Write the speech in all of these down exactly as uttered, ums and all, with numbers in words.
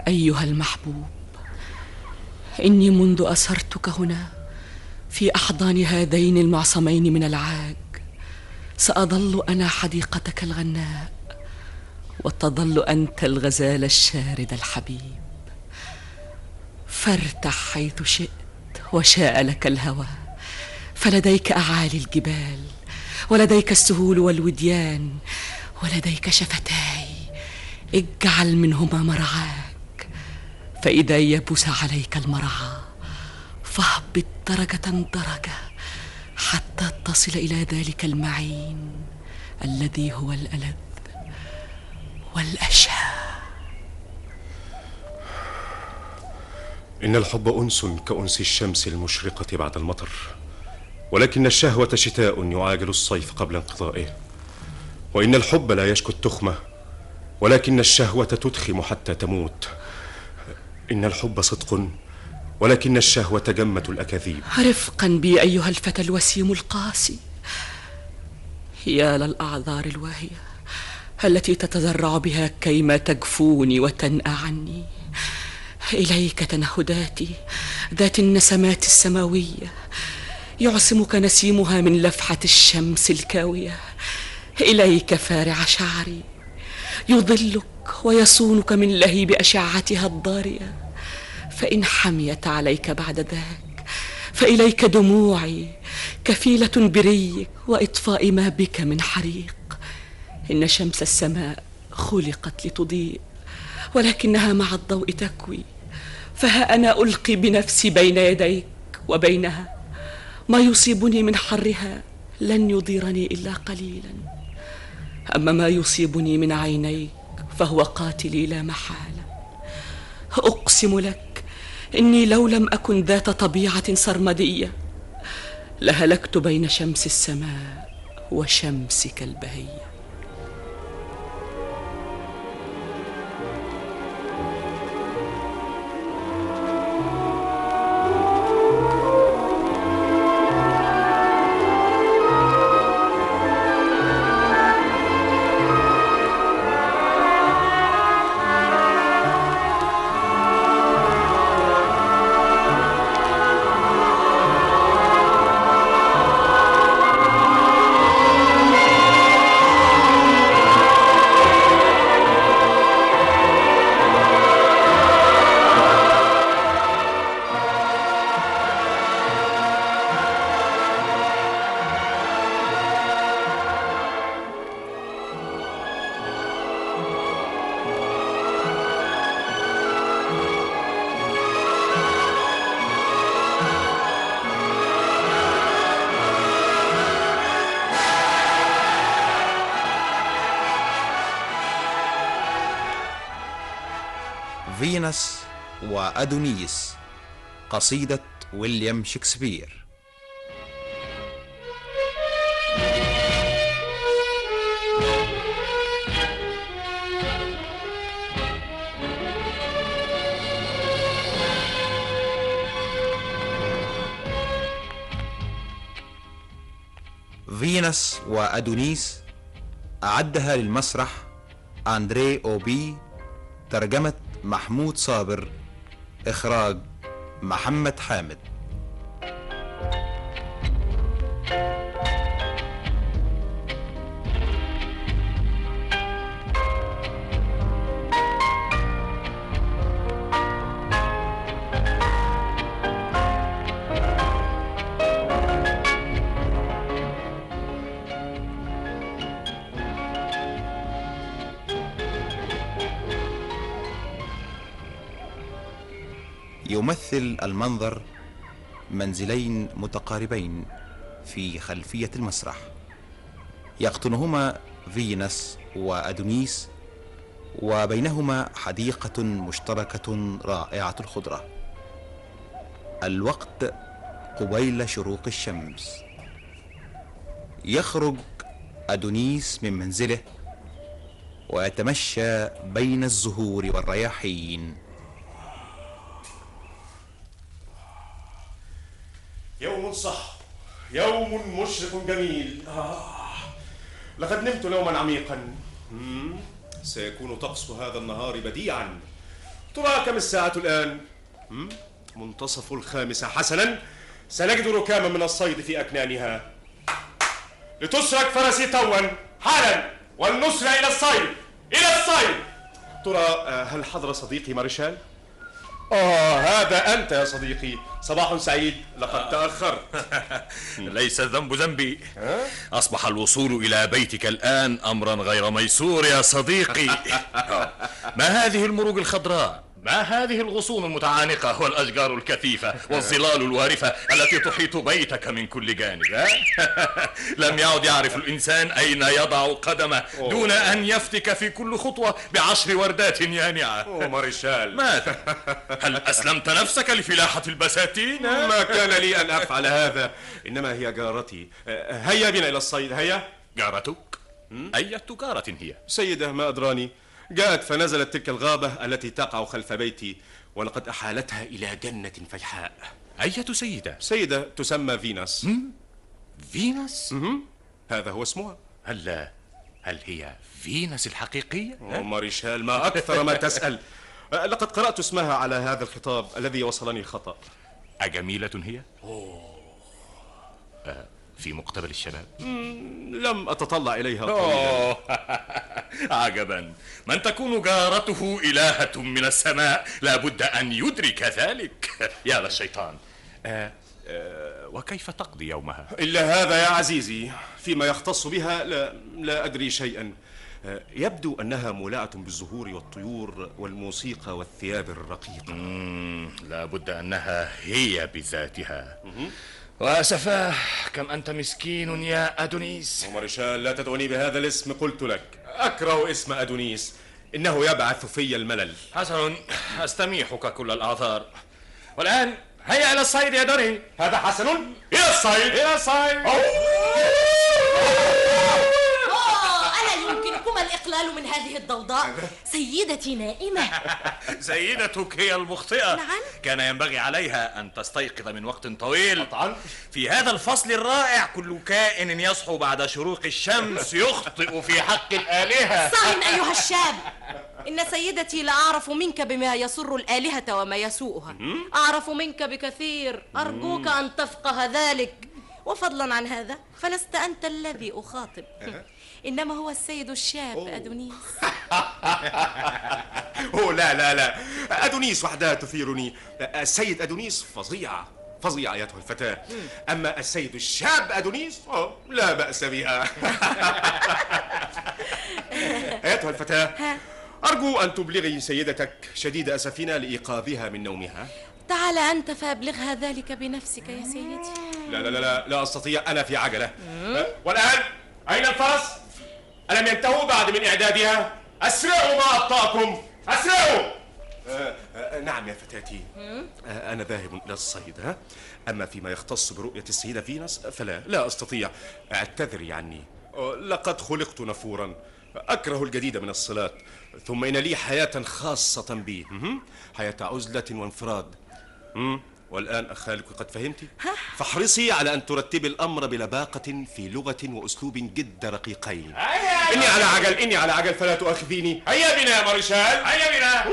أيها المحبوب، إني منذ أسرتك هنا في أحضان هذين المعصمين من العاج سأظل أنا حديقتك الغناء، وتظل أنت الغزال الشارد الحبيب. فارتح حيث شئت وشاء لك الهوى، فلديك أعالي الجبال، ولديك السهول والوديان، ولديك شفتاي اجعل منهما مرعاك. فإذا يبس عليك المرعى فاهبط درجة درجة حتى تصل إلى ذلك المعين الذي هو الألذ والأشهى. إن الحب أنس كأنس الشمس المشرقة بعد المطر، ولكن الشهوة شتاء يعاجل الصيف قبل انقضائه. وإن الحب لا يشكو التخمة، ولكن الشهوة تدخم حتى تموت. إن الحب صدق، ولكن الشهوة جمة الأكاذيب. رفقا بي أيها الفتى الوسيم القاسي، يا للأعذار الواهية التي تتذرع بها كيما تجفوني وتنأى عني. إليك تنهداتي ذات النسمات السماوية، يعصمك نسيمها من لفحة الشمس الكاوية. إليك فارع شعري يظلك ويصونك من لهيب أشعتها الضارية، فإن حميت عليك بعد ذاك فإليك دموعي كفيلة بريك وإطفاء ما بك من حريق. إن شمس السماء خلقت لتضيء، ولكنها مع الضوء تكوي، فها أنا ألقي بنفسي بين يديك وبينها. ما يصيبني من حرها لن يضيرني إلا قليلا، أما ما يصيبني من عينيك فهو قاتلي لا محالة. أقسم لك إني لو لم أكن ذات طبيعة سرمدية لهلكت بين شمس السماء وشمسك البهية. فينوس وأدونيس، قصيدة ويليام شكسبير. فينوس وأدونيس أعدها للمسرح أندري أوبي، ترجمة محمود صابر، إخراج محمد حامد. يمثل المنظر منزلين متقاربين في خلفية المسرح، يقطنهما فينوس وأدونيس، وبينهما حديقة مشتركة رائعة الخضرة. الوقت قبيل شروق الشمس. يخرج أدونيس من منزله ويتمشى بين الزهور والرياحين. يوم صح، يوم مشرق جميل. آه. لقد نمت نوما عميقا. مم. سيكون طقس هذا النهار بديعا، ترى كم الساعة الآن؟ منتصف الخامسة. حسنا، سنجد ركاما من الصيد في أكنانها. لتسرق فرسي توا حالا والنسر إلى الصيد، إلى الصيد. ترى هل حضر صديقي مارشال؟ آه هذا أنت يا صديقي، صباح سعيد. لقد تأخرت. ليس الذنب ذنبي. أصبح الوصول إلى بيتك الآن أمرا غير ميسور يا صديقي. ما هذه المروج الخضراء؟ ما هذه الغصون المتعانقة والأشجار الكثيفة والظلال الوارفة التي تحيط بيتك من كل جانب؟ لم يعد يعرف الإنسان أين يضع قدمه دون أن يفتك في كل خطوة بعشر وردات يانعة. أوه مارشال، ماذا؟ هل أسلمت نفسك لفلاحة البساتين؟ ما كان لي أن أفعل هذا، إنما هي جارتي. هيا بنا إلى الصيد. هيا. جارتك؟ أية جارة هي؟ سيدة ما أدراني، جاءت فنزلت تلك الغابة التي تقع خلف بيتي، ولقد أحالتها إلى جنة فيحاء. أية سيدة؟ سيدة تسمى فينوس. فينوس؟ هذا هو اسمها. هل هل هي فينوس الحقيقية؟ مارشال، ما أكثر ما تسأل. لقد قرأت اسمها على هذا الخطاب الذي وصلني خطأ. أجميلة هي؟ أوه. أه في مقتبل الشباب؟ لم أتطلع إليها طويلا. عجبا، من تكون جارته إلهة من السماء لابد أن يدرك ذلك. يا للشيطان. أه أه وكيف تقضي يومها؟ إلا هذا يا عزيزي، فيما يختص بها لا, لا أدري شيئا. يبدو أنها مولعة بالزهور والطيور والموسيقى والثياب الرقيقة. لابد أنها هي بذاتها. وأسفاه، كم أنت مسكين يا أدونيس. مارشال، لا تدعوني بهذا الاسم، قلت لك أكره اسم أدونيس، إنه يبعث في الملل. حسن، أستميحك كل الأعذار. والآن هيا إلى الصيد يا دوني. هذا حسن. إلى الصيد، إلى الصيد. يمكنكما الإقلال من هذه الضوضاء؟ سيدتي نائمة. سيدتك هي المخطئة. نعم. كان ينبغي عليها أن تستيقظ من وقت طويل. طبعا. في هذا الفصل الرائع كل كائن يصحو بعد شروق الشمس يخطئ في حق الآلهة. صاع أيها الشاب، إن سيدتي لأعرف منك بما يسر الآلهة وما يسوءها. أعرف منك بكثير، أرجوك أن تفقه ذلك. وفضلا عن هذا فلست أنت الذي أخاطب، إنما هو السيد الشاب أوه. أدونيس. أوه لا لا لا، أدونيس وحدها تثيرني. السيد أدونيس فظيعة فظيعة أيتها الفتاة، أما السيد الشاب أدونيس أوه لا بأس بها. أيتها الفتاة، أرجو أن تبلغي سيدتك شديد أسفنا لإيقاظها من نومها. تعال أنت فأبلغها ذلك بنفسك يا سيدتي. لا لا لا لا أستطيع، أنا في عجلة. والآن أين الفرس؟ ألم ينتهوا بعد من إعدادها؟ أسرعوا ما أبطأكم، أسرعوا. آه آه نعم يا فتاتي، آه أنا ذاهب إلى الصيد. ها؟ أما فيما يختص برؤية السيدة فينوس فلا لا أستطيع. اعتذري عني، لقد خلقت نفورا، أكره الجديد من الصلات، ثم إن لي حياة خاصة بي، حياة عزلة وانفراد. والآن أخالك قد فهمت، فاحرصي على أن ترتبي الأمر بلباقة في لغة وأسلوب جد رقيقين. إني على عجل، إني على عجل، فلا تؤاخذيني. هيا بنا يا مارشال، هيا بنا.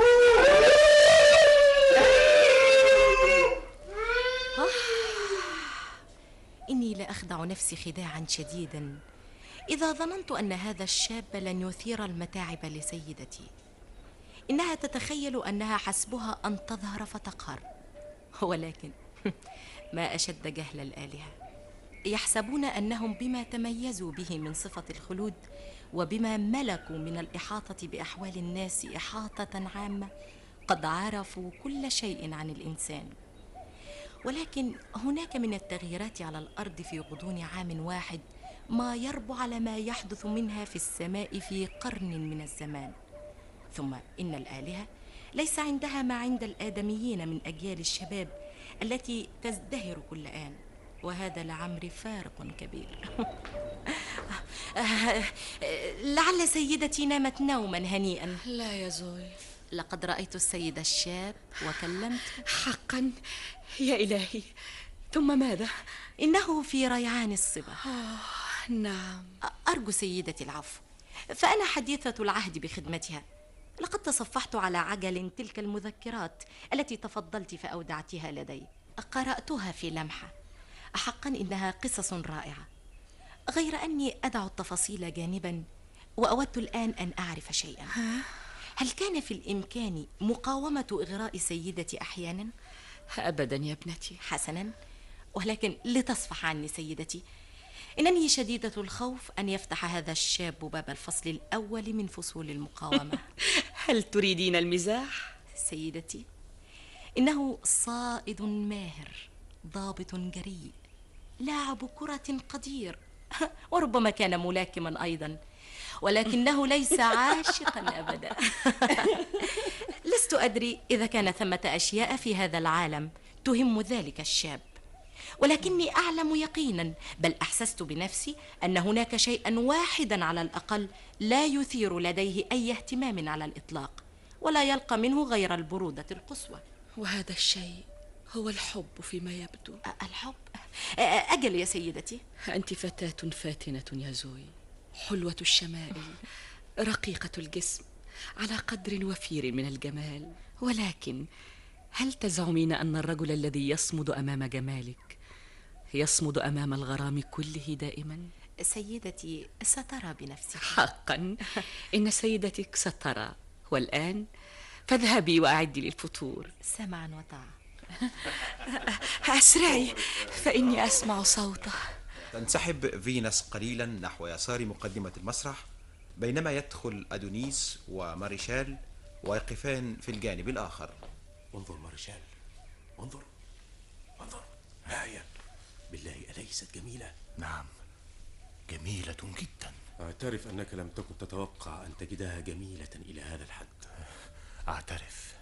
إني لأخدع نفسي خداعا شديدا إذا ظننت أن هذا الشاب لن يثير المتاعب لسيدتي. إنها تتخيل أنها حسبها أن تظهر فتقهر، ولكن ما أشد جهل الآلهة. يحسبون أنهم بما تميزوا به من صفة الخلود وبما ملكوا من الإحاطة بأحوال الناس إحاطة عامة قد عرفوا كل شيء عن الإنسان. ولكن هناك من التغييرات على الأرض في غضون عام واحد ما يربو على ما يحدث منها في السماء في قرن من الزمان. ثم إن الآلهة ليس عندها ما عند الآدميين من أجيال الشباب التي تزدهر كل آن، وهذا لعمري فارق كبير. لعل سيدتي نامت نوما هنيئا. لا يا زوي، لقد رأيت السيد الشاب وكلمت. حقا يا إلهي، ثم ماذا؟ إنه في ريعان الصبا. آه نعم. أرجو سيدتي العفو، فأنا حديثة العهد بخدمتها، لقد تصفحت على عجل تلك المذكرات التي تفضلت فأودعتها لدي. قرأتها في لمحة. أحقا إنها قصص رائعة، غير أني أدع التفاصيل جانبا وأود الآن أن أعرف شيئا. هل كان في الإمكان مقاومة إغراء سيدتي أحيانا؟ أبدا يا ابنتي. حسنا، ولكن لتصفح عني سيدتي، إنني شديدة الخوف أن يفتح هذا الشاب باب الفصل الأول من فصول المقاومة. هل تريدين المزاح؟ سيدتي، إنه صائد ماهر، ضابط جريء، لاعب كرة قدير، وربما كان ملاكما أيضا، ولكنه ليس عاشقا أبدا. لست أدري إذا كان ثمة أشياء في هذا العالم تهم ذلك الشاب، ولكني أعلم يقينا، بل أحسست بنفسي أن هناك شيئا واحدا على الأقل لا يثير لديه أي اهتمام على الإطلاق، ولا يلقى منه غير البرودة القصوى. وهذا الشيء هو الحب فيما يبدو. الحب؟ أجل يا سيدتي. أنت فتاة فاتنة يا زوي، حلوة الشمائل، رقيقة الجسم، على قدر وفير من الجمال، ولكن هل تزعمين أن الرجل الذي يصمد أمام جمالك يصمد أمام الغرام كله دائما؟ سيدتي، سترى بنفسك. حقا إن سيدتك سترى. والآن فاذهبي وأعدي للفطور. سمعا وطاعة. أسرعي فإني أسمع صوته. تنسحب فينس قليلا نحو يسار مقدمة المسرح، بينما يدخل أدونيس وماريشال ويقفان في الجانب الآخر. انظر مارشال، انظر انظر، ها هي بالله أليست جميلة؟ نعم، جميلة جدا. أعترف أنك لم تكن تتوقع أن تجدها جميلة إلى هذا الحد. أعترف.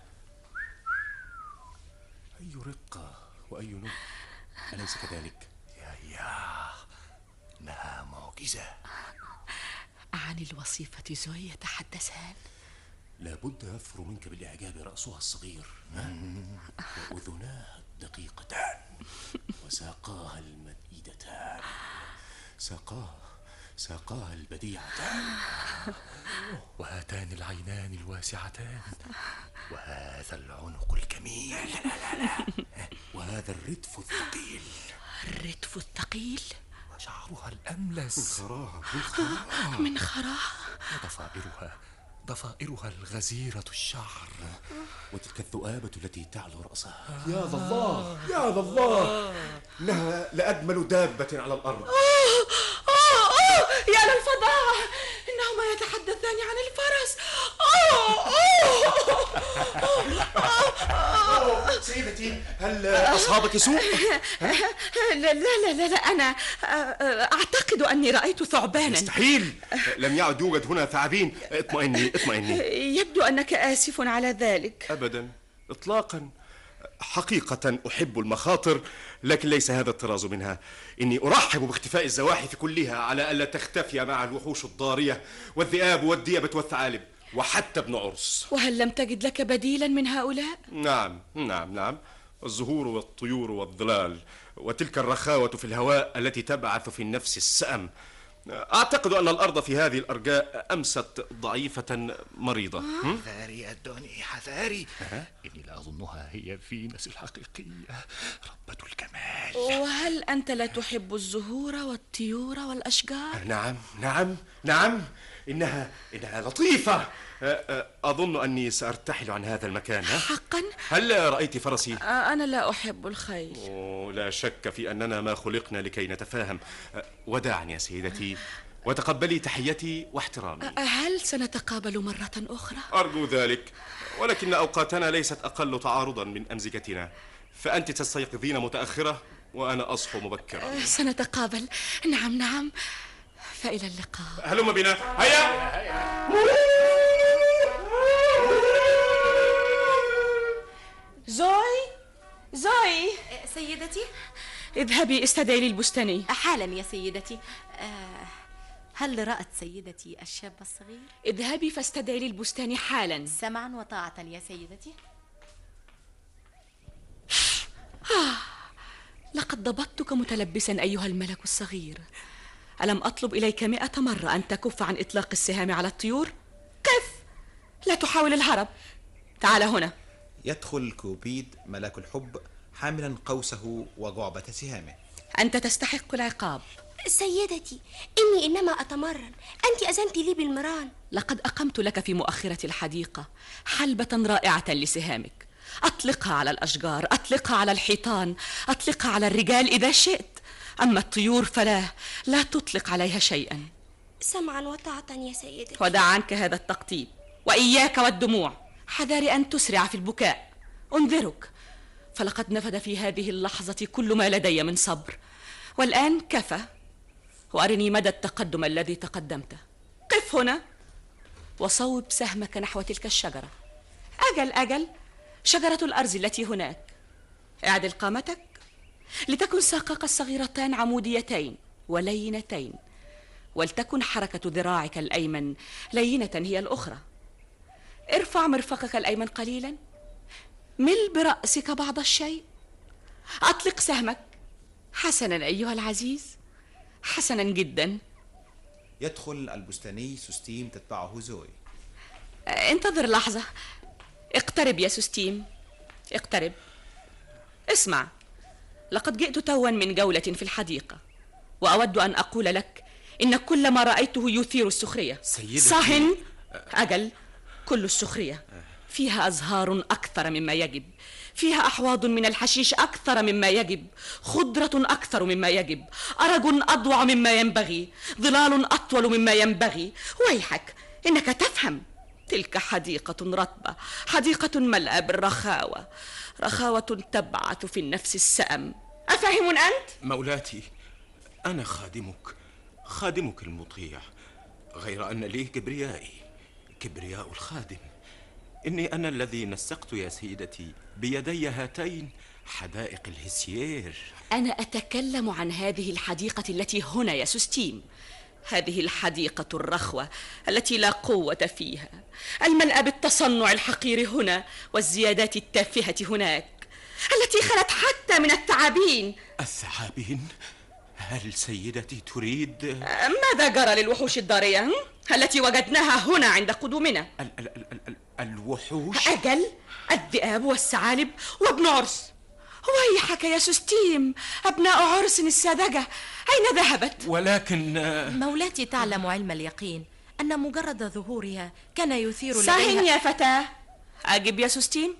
أي رقة وأي نور، أليس كذلك؟ يا يا إنها معجزة. عن الوصيفة زوي يتحدثان؟ لابد يفر منك بالإعجاب رأسها الصغير وأذناها الدقيقتان وساقاها المديدتان، ساقاها ساقاها البديعتان، وهاتان العينان الواسعتان، وهذا العنق الجميل، لا لا لا وهذا الردف الثقيل. الردف الثقيل؟ وشعرها الأملس من خراها من خراها من خراها، وضفائرها ضفائرها الغزيرة الشعر، وتلك الذؤابة التي تعلو رأسها. يا ذا الله يا ذا الله، إنها لأجمل دابة على الأرض. آه آه آه يا للفظاعة، إنهما يتحدثان عن الفرس. آه آه سيدتي، هل أصابك سوء؟ لا لا لا لا، أنا أعتقد أني رأيت ثعبانا. مستحيل، لم يعد يوجد هنا ثعابين. اطمئني اطمئني. يبدو أنك آسف على ذلك. أبدا إطلاقا، حقيقة أحب المخاطر، لكن ليس هذا الطراز منها. إني أرحب باختفاء الزواحف كلها على ألا تختفي مع الوحوش الضارية والذئاب والديبة والثعالب وحتى ابن عرس. وهل لم تجد لك بديلا من هؤلاء؟ نعم نعم نعم، الزهور والطيور والظلال، وتلك الرخاوة في الهواء التي تبعث في النفس السأم. أعتقد أن الأرض في هذه الأرجاء أمست ضعيفة مريضة. حذاري يا دوني، حذاري. إني لا أظنها هي فينس الحقيقية، ربة الجمال. وهل أنت لا تحب الزهور والطيور والأشجار؟ نعم نعم نعم، إنها إنها لطيفة. أظن أني سأرتحل عن هذا المكان. حقا؟ هل رأيت فرسي؟ أنا لا أحب الخيل. أوه، لا شك في أننا ما خلقنا لكي نتفاهم. وداعني يا سيدتي، وتقبلي تحيتي واحترامي. هل سنتقابل مرة أخرى؟ أرجو ذلك، ولكن أوقاتنا ليست أقل تعارضا من أمزجتنا، فأنت تستيقظين متأخرة وأنا أصحو مبكرا. سنتقابل، نعم نعم، فإلى اللقاء. هلم بنا، هيا. زوي زوي، سيدتي، اذهبي استدعي لي البستاني حالا يا سيدتي. آه هل رأت سيدتي الشاب الصغير؟ اذهبي فاستدعي لي البستاني حالا. سمعا وطاعة يا سيدتي. آه. لقد ضبطتك متلبسا أيها الملك الصغير. ألم أطلب إليك مئة مرة أن تكف عن إطلاق السهام على الطيور؟ كف، لا تحاول الهرب، تعال هنا. يدخل كوبيد ملاك الحب حاملا قوسه وجعبة سهامه. أنت تستحق العقاب. سيدتي، إني إنما أتمرن، أنت أذنت لي بالمران. لقد أقمت لك في مؤخرة الحديقة حلبة رائعة لسهامك، أطلقها على الأشجار، أطلقها على الحيطان، أطلقها على الرجال إذا شئت، أما الطيور فلا لا تطلق عليها شيئا. سمعا وطاعة يا سيدتي. ودع عنك هذا التقطيب، وإياك والدموع، حذار أن تسرع في البكاء. أنذرك، فلقد نفد في هذه اللحظة كل ما لدي من صبر، والآن كفى، وأرني مدى التقدم الذي تقدمته. قف هنا وصوب سهمك نحو تلك الشجرة. أجل أجل، شجرة الأرز التي هناك. اعدل قامتك لتكن ساقاك الصغيرتان عموديتين ولينتين، ولتكن حركة ذراعك الأيمن لينة هي الأخرى. ارفع مرفقك الأيمن قليلا، مل برأسك بعض الشيء، أطلق سهمك. حسنا أيها العزيز، حسنا جدا. يدخل البستاني سوستيم تتبعه زوي. انتظر لحظة. اقترب يا سوستيم، اقترب. اسمع، لقد جئت توا من جولة في الحديقة، وأود أن أقول لك إن كل ما رأيته يثير السخرية. سيدتي. صهن. أجل، كل السخرية. فيها أزهار أكثر مما يجب، فيها أحواض من الحشيش أكثر مما يجب، خضرة أكثر مما يجب، أرج أضوع مما ينبغي، ظلال أطول مما ينبغي. ويحك، إنك تفهم. تلك حديقة رطبة، حديقة ملأى بالرخاوة، رخاوة تبعث في النفس السأم. أفهم أنت؟ مولاتي، أنا خادمك، خادمك المطيع، غير أن لي كبريائي، كبرياء الخادم. إني أنا الذي نسقت يا سيدتي بيدي هاتين حدائق الهسيير. أنا أتكلم عن هذه الحديقة التي هنا يا سوستيم، هذه الحديقة الرخوة التي لا قوة فيها، الملأى بالتصنع الحقير هنا والزيادات التافهة هناك، التي خلت حتى من الثعابين. الثعابين؟ هل سيدتي تريد؟ ماذا جرى للوحوش الضارية التي وجدناها هنا عند قدومنا؟ ال ال ال ال الوحوش؟ أجل، الذئاب والثعالب وابن عرس. ويحك يا سوستيم، أبناء عرس الساذجة أين ذهبت؟ ولكن مولاتي تعلم علم اليقين أن مجرد ظهورها كان يثير صحيح لديها. يا فتاة، أجب يا سوستيم.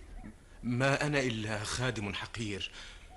ما أنا إلا خادم حقير،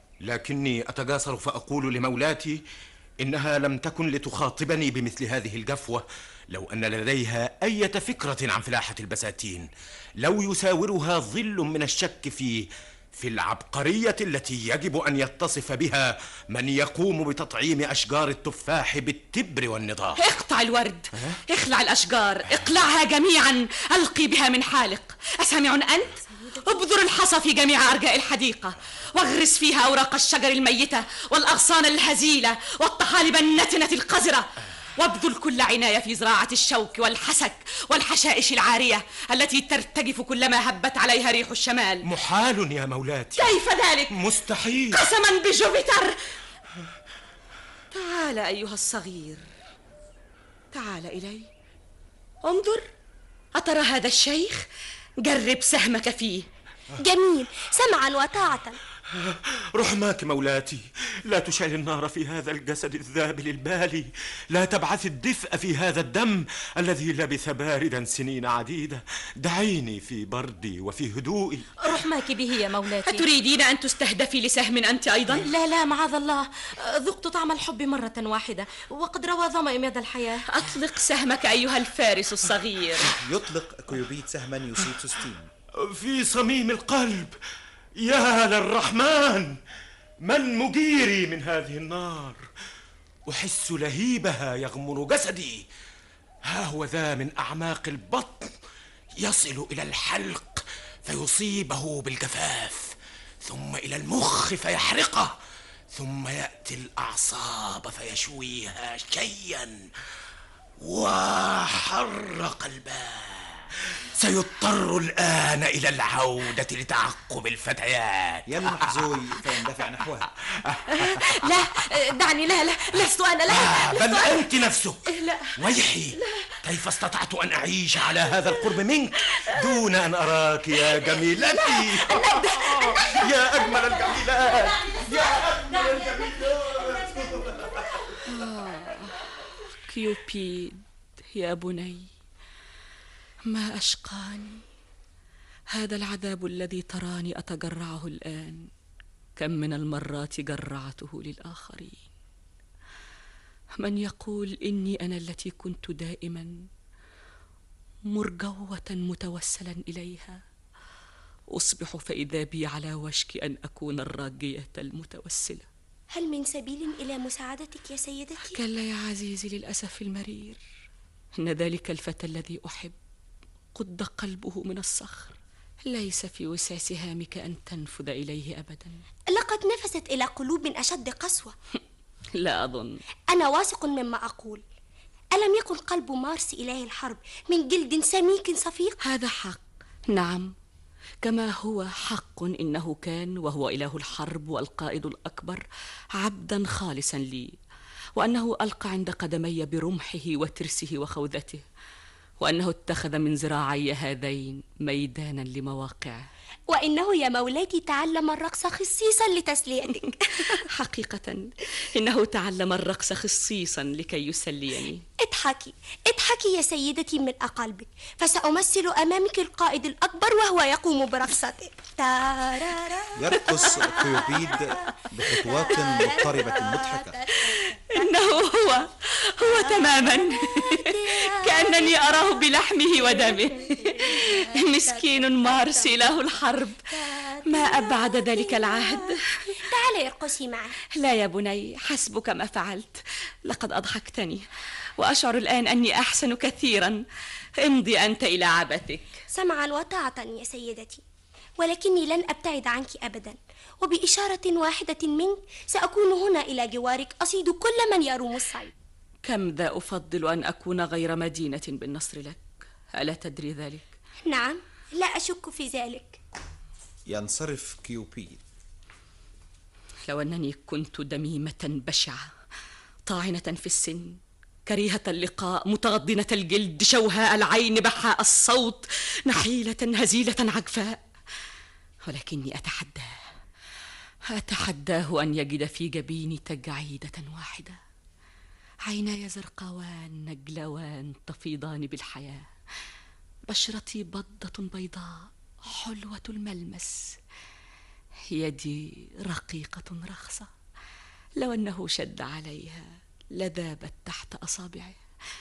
لكني أتجاسر فأقول لمولاتي إنها لم تكن لتخاطبني بمثل هذه الجفوة لو أن لديها أي فكرة عن فلاحة البساتين، لو يساورها ظل من الشك في في العبقرية التي يجب أن يتصف بها من يقوم بتطعيم أشجار التفاح بالتبر والنضاح. اقطع الورد، اخلع الأشجار، اقلعها جميعا، ألقي بها من حالق. أسامع أنت؟ ابذر الحصى في جميع أرجاء الحديقة، واغرس فيها أوراق الشجر الميتة والأغصان الهزيلة والطحالب النتنة القذرة، وابذل كل عناية في زراعة الشوك والحسك والحشائش العارية التي ترتجف كلما هبت عليها ريح الشمال. محال يا مولاتي. كيف ذلك؟ مستحيل. قسما بجوبيتر. تعال أيها الصغير، تعال إلي، انظر، أترى هذا الشيخ؟ جرب سهمك فيه. جميل، سمعا وطاعة. رحماك مولاتي، لا تشعل النار في هذا الجسد الذابل البالي، لا تبعث الدفء في هذا الدم الذي لبث باردا سنين عديدة. دعيني في بردي وفي هدوئي. رحماك به يا مولاتي. أتريدين أن تستهدفي لسهم أنت أيضا؟ لا لا معاذ الله، ذقت طعم الحب مرة واحدة وقد روى ظمأ مدى الحياة. أطلق سهمك أيها الفارس الصغير. يطلق كيوبيد سهما يصيب سوستيم في صميم القلب. يا للرحمن، من مجيري من هذه النار؟ أحس لهيبها يغمر جسدي. ها هو ذا من أعماق البطن يصل إلى الحلق فيصيبه بالجفاف، ثم إلى المخ فيحرقه، ثم يأتي الأعصاب فيشويها شيئا وحر قلباه. سيضطر الآن إلى العودة لتعقب الفتيات. يلمح زوي فيندفع نحوها. لا دعني، لا لا لست أنا، لا آه لست بل أنا. أنت نفسك. لا ويحي، كيف استطعت أن أعيش على هذا القرب منك دون أن أراك يا جميلتي؟ يا أجمل الجميلات، يا أجمل الجميلات. آه كيوبيد يا بني، ما أشقاني هذا العذاب الذي تراني أتجرعه الآن. كم من المرات جرعته للآخرين. من يقول إني أنا التي كنت دائما مرجوة متوسلا إليها، أصبح فإذا بي على وشك أن أكون الراجية المتوسلة. هل من سبيل إلى مساعدتك يا سيدتي؟ كلا يا عزيزي، للأسف المرير إن ذلك الفتى الذي أحب قد قلبه من الصخر. ليس في وسع سهامك أن تنفذ إليه أبدا. لقد نفست إلى قلوب أشد قسوة. لا أظن. أنا واثق مما أقول. ألم يكن قلب مارس إله الحرب من جلد سميك صفيق؟ هذا حق، نعم، كما هو حق إنه كان وهو إله الحرب والقائد الأكبر عبدا خالصا لي، وأنه ألقى عند قدمي برمحه وترسه وخوذته، وأنه اتخذ من ذراعي هذين ميدانا لمواقعه، وإنه يا مولاتي تعلم الرقص خصيصا لتسليتك. حقيقة إنه تعلم الرقص خصيصا لكي يسليني. اضحكي اضحكي يا سيدتي من قلبك، فسأمثل أمامك القائد الأكبر وهو يقوم برقصته. تارارا. يرقص كيوبيد بخطوات مضطربة مضحكة. إنه هو هو تماما، كأنني أراه بلحمه ودمه. مسكين مارس إله الحرب، ما أبعد ذلك العهد. تعالي ارقصي معي. لا يا بني، حسبك ما فعلت، لقد أضحكتني وأشعر الآن أني أحسن كثيرا. امضي أنت إلى عبثك. سمعا وطاعة يا سيدتي، ولكني لن أبتعد عنك أبدا، وبإشارة واحدة منك سأكون هنا إلى جوارك أصيد كل من يروم الصيد. كم ذا أفضل أن أكون غير مدينة بالنصر لك، ألا تدري ذلك؟ نعم، لا أشك في ذلك. ينصرف كيوبيد. لو أنني كنت دميمة بشعة، طاعنة في السن، كريهة اللقاء، متغضنة الجلد، شوهاء العين، بحاء الصوت، نحيلة هزيلة عجفاء، ولكني أتحداه أتحداه أن يجد في جبيني تجعيدة واحدة. عيناي زرقاوان نجلوان تفيضان بالحياة، بشرتي بضة بيضاء حلوة الملمس، يدي رقيقة رخصة، لو أنه شد عليها لذابت تحت أصابعه.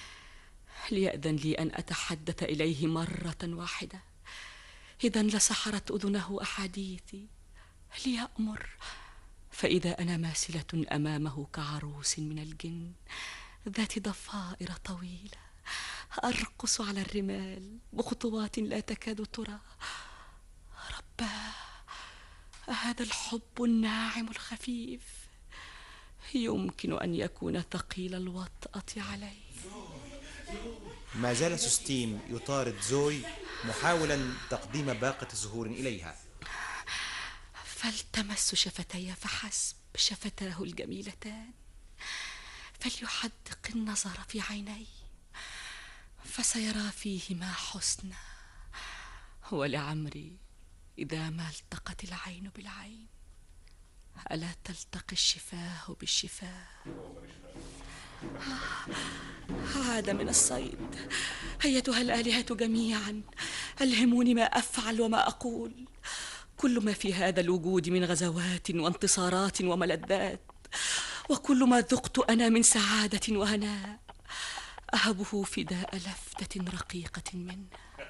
ليأذن لي أن أتحدث إليه مرة واحدة، إذن لسحرت أذنه أحاديثي. ليأمر، فإذا أنا ماسلة أمامه كعروس من الجن ذات ضفائر طويلة، أرقص على الرمال بخطوات لا تكاد ترى. رباه، هذا الحب الناعم الخفيف يمكن أن يكون ثقيل الوطأة عليه. ما زال سوستيم يطارد زوي محاولا تقديم باقة زهور إليها. فلتمس شفتي فحسب، شفتاه الجميلتان، فليحدق النظر في عيني فسيرى فيهما حسنا. ولعمري إذا ما التقت العين بالعين ألا تلتقي الشفاه بالشفاه. عاد من الصيد. أيتها الآلهة جميعا، ألهموني ما أفعل وما أقول. كل ما في هذا الوجود من غزوات وانتصارات وملذات، وكل ما ذقت أنا من سعادة وهناء، أهبه فداء لفتة رقيقة منه.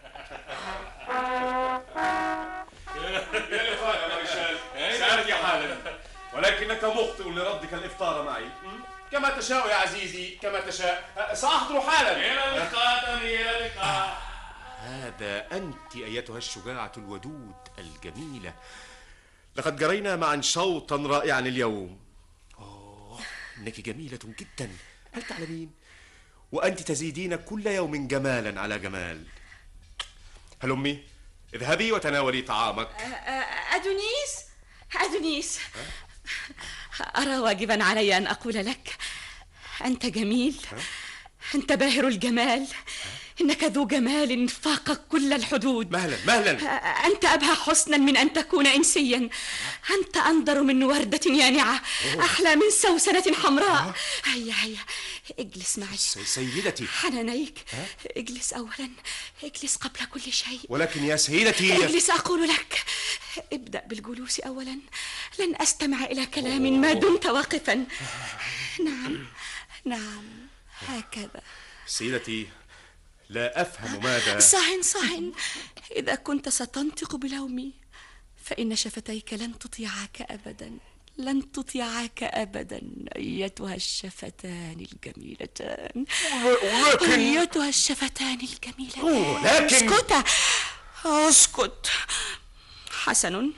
يا لقاء يا مارشال، سأرجع حالا، ولكنك مخطئ لردك الإفطار معي. كما تشاء يا عزيزي، كما تشاء، سأحضر حالا. إلى اللقاء إلى اللقاء. هذا أنت أيتها الشجاعة الودود الجميلة، لقد جرينا معا شوطا رائعا اليوم. أوه، إنك جميلة جدا، هل تعلمين؟ وأنت تزيدين كل يوم جمالا على جمال. هلمي اذهبي وتناولي طعامك. أدونيس أدونيس، أرى واجبا علي أن أقول لك أنت جميل، أنت باهر الجمال، إنك ذو جمال فاق كل الحدود. مهلا مهلا. أنت أبهى حسنا من أن تكون إنسيا، أنت أنظر من وردة يانعة، أحلى من سوسنة حمراء. هيا هيا اجلس معي سيدتي. حنانيك، اجلس أولا، اجلس قبل كل شيء. ولكن يا سيدتي. اجلس أقول لك، ابدأ بالجلوس أولا، لن أستمع إلى كلام ما دمت واقفا. نعم نعم هكذا. سيدتي لا أفهم ماذا. صحن صحن، إذا كنت ستنطق بلومي فإن شفتيك لن تطيعك أبدا، لن تطيعك أبدا أيتها الشفتان الجميلتان. ولكن أيتها الشفتان الجميلتان. ولكن اسكت اسكت. حسن،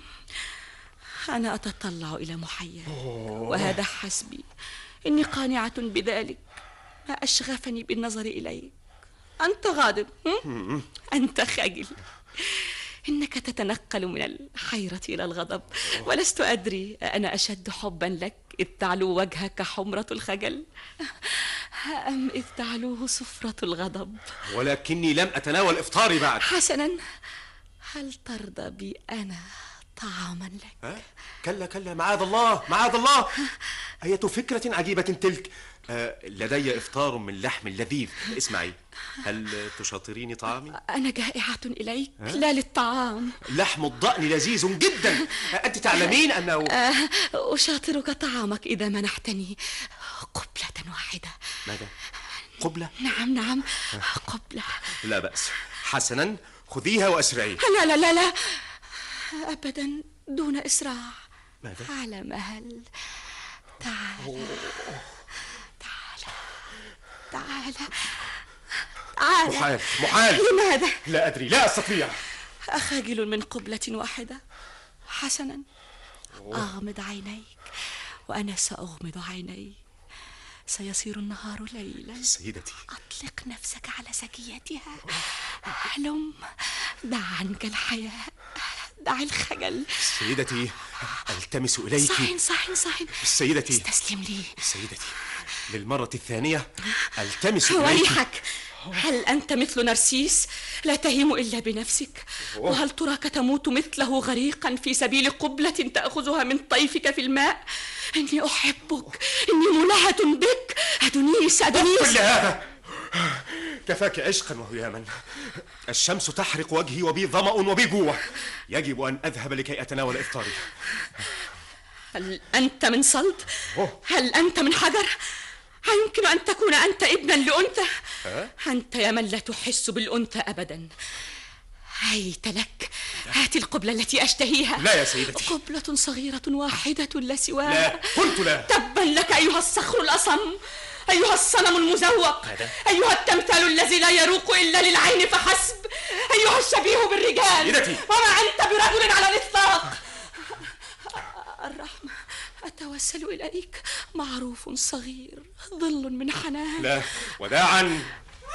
أنا أتطلع إلى محيا وهذا حسبي، إني قانعة بذلك. ما أشغفني بالنظر إليك. أنت غاضب، أنت خجل، إنك تتنقل من الحيرة إلى الغضب، ولست أدري أنا أشد حبا لك إذ تعلو وجهك حمرة الخجل أم إذ تعلوه صفرة الغضب. ولكني لم أتناول إفطاري بعد. حسنا، هل ترضى بي أنا طعاما لك؟ ها؟ كلا كلا، معاذ الله معاذ الله. أية فكرة عجيبة تلك. آه لدي إفطار من لحم لذيذ. اسمعي، هل تشاطريني طعامي؟ أنا جائعة إليك لا للطعام. لحم الضأن لذيذ جدا. أنت تعلمين أنه آه أشاطرك طعامك إذا منحتني قبلة واحدة. ماذا؟ قبلة؟ نعم نعم قبلة. لا بأس. حسنا، خذيها وأسرعي. لا لا لا لا أبدا، دون إسراع. ماذا؟ على مهل. تعال تعال تعال تعال. محال محال. لماذا؟ لا أدري، لا أستطيع. أخجل من قبلة واحدة. حسنا، أغمض عينيك وأنا سأغمض عيني. سيصير النهار ليلا. سيدتي، أطلق نفسك على سجيتها. أحلم، دع عنك الحياء، دع الخجل. سيدتي، ألتمس إليك. صحن صحن صحن. سيدتي، استسلم لي. سيدتي، للمرة الثانية ألتمس إليك. ويحك، هل أنت مثل نرسيس لا تهيم إلا بنفسك؟ وهل تراك تموت مثله غريقا في سبيل قبلة تأخذها من طيفك في الماء؟ إني أحبك، إني ملهة بك. أدونيس أدونيس. كل هذا كفاك عشقا وهياما. الشمس تحرق وجهي وبي ظمأ وبي جوع. يجب أن أذهب لكي أتناول إفطاري. هل أنت من صلب؟ هل أنت من حجر؟ أيمكن أن تكون أنت ابنا لأنثى؟ أنت يا من لا تحس بالأنثى أبدا. هيت لك، هات القبلة التي أشتهيها. لا يا سيدتي. قبلة صغيرة واحدة لا سواها. لا، قلت لا. تبا لك أيها الصخر الأصم، أيها الصنم المزوق، أيها التمثال الذي لا يروق إلا للعين فحسب، أيها الشبيه بالرجال. سيدتي. وما أنت برجل على الإطلاق. الرحمة، أتوسل إليك، معروف صغير، ظل من حنان. لا، وداعا.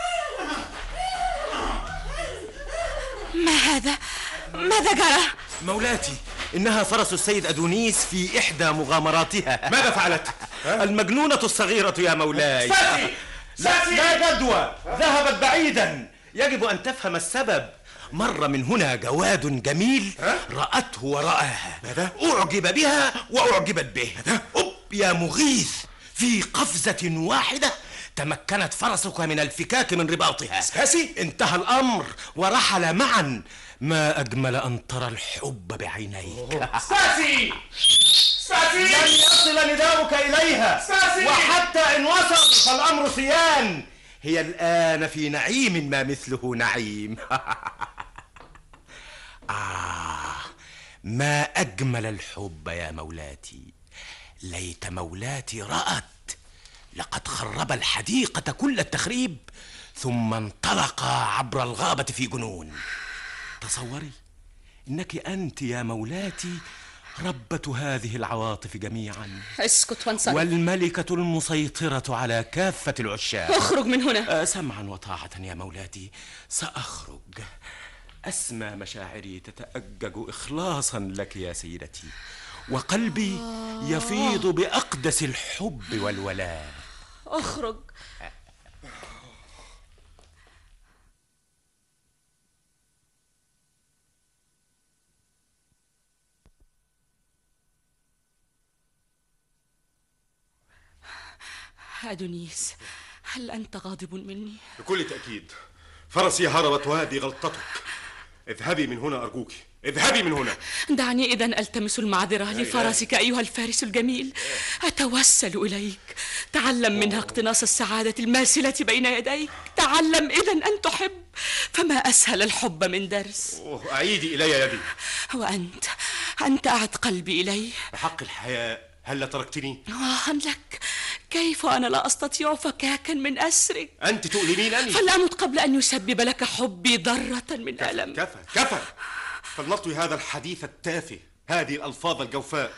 ما هذا؟ ماذا جرى؟ مولاتي، إنها فرس السيد أدونيس في إحدى مغامراتها. ماذا فعلت؟ المجنونة الصغيرة يا مولاي. ساسي! لا, لا جدوى، ذهبت بعيدا. يجب أن تفهم السبب. مر من هنا جواد جميل، رأته ورآها. ماذا؟ أعجب بها وأعجبت به. أب يا مغيث، في قفزة واحدة تمكنت فرسك من الفكاك من رباطها. ساسي؟ انتهى الأمر ورحل معا. ما أجمل أن ترى الحب بعينيك. ساسي! ساسي! لن يصل نداؤك إليها. ساسي! وحتى إن وصل فالأمر سيان. هي الآن في نعيم ما مثله نعيم. آه، ما أجمل الحب يا مولاتي. ليت مولاتي رأت. لقد خرب الحديقة كل التخريب، ثم انطلق عبر الغابة في جنون. تصوري، إنك أنت يا مولاتي ربة هذه العواطف جميعا. اسكت وانصرف. والملكة المسيطرة على كافة العشاق. اخرج من هنا. آه، سمعا وطاعة يا مولاتي، سأخرج. أسمى مشاعري تتأجج إخلاصا لك يا سيدتي، وقلبي يفيض بأقدس الحب والولاء. اخرج. أدونيس، هل أنت غاضب مني؟ بكل تأكيد. فرسي هربت وهذه غلطتك. اذهبي من هنا أرجوك، اذهبي من هنا. دعني إذن ألتمس المعذرة لفرسك أيها الفارس الجميل. أتوسل إليك، تعلم منها اقتناص السعادة الماثلة بين يديك. تعلم إذن أن تحب، فما أسهل الحب من درس. أوه، أعيدي إلي يدي. وأنت أنت أعد قلبي إلي. بحق الحياء هل تركتني؟ آه لك، كيف أنا لا أستطيع فكاكا من أسرك؟ أنت تؤلمينني. فلأمت قبل أن يسبب لك حبي ذرة من كفى ألم. كفى كفى، فلنطوي هذا الحديث التافه، هذه الألفاظ الجوفاء.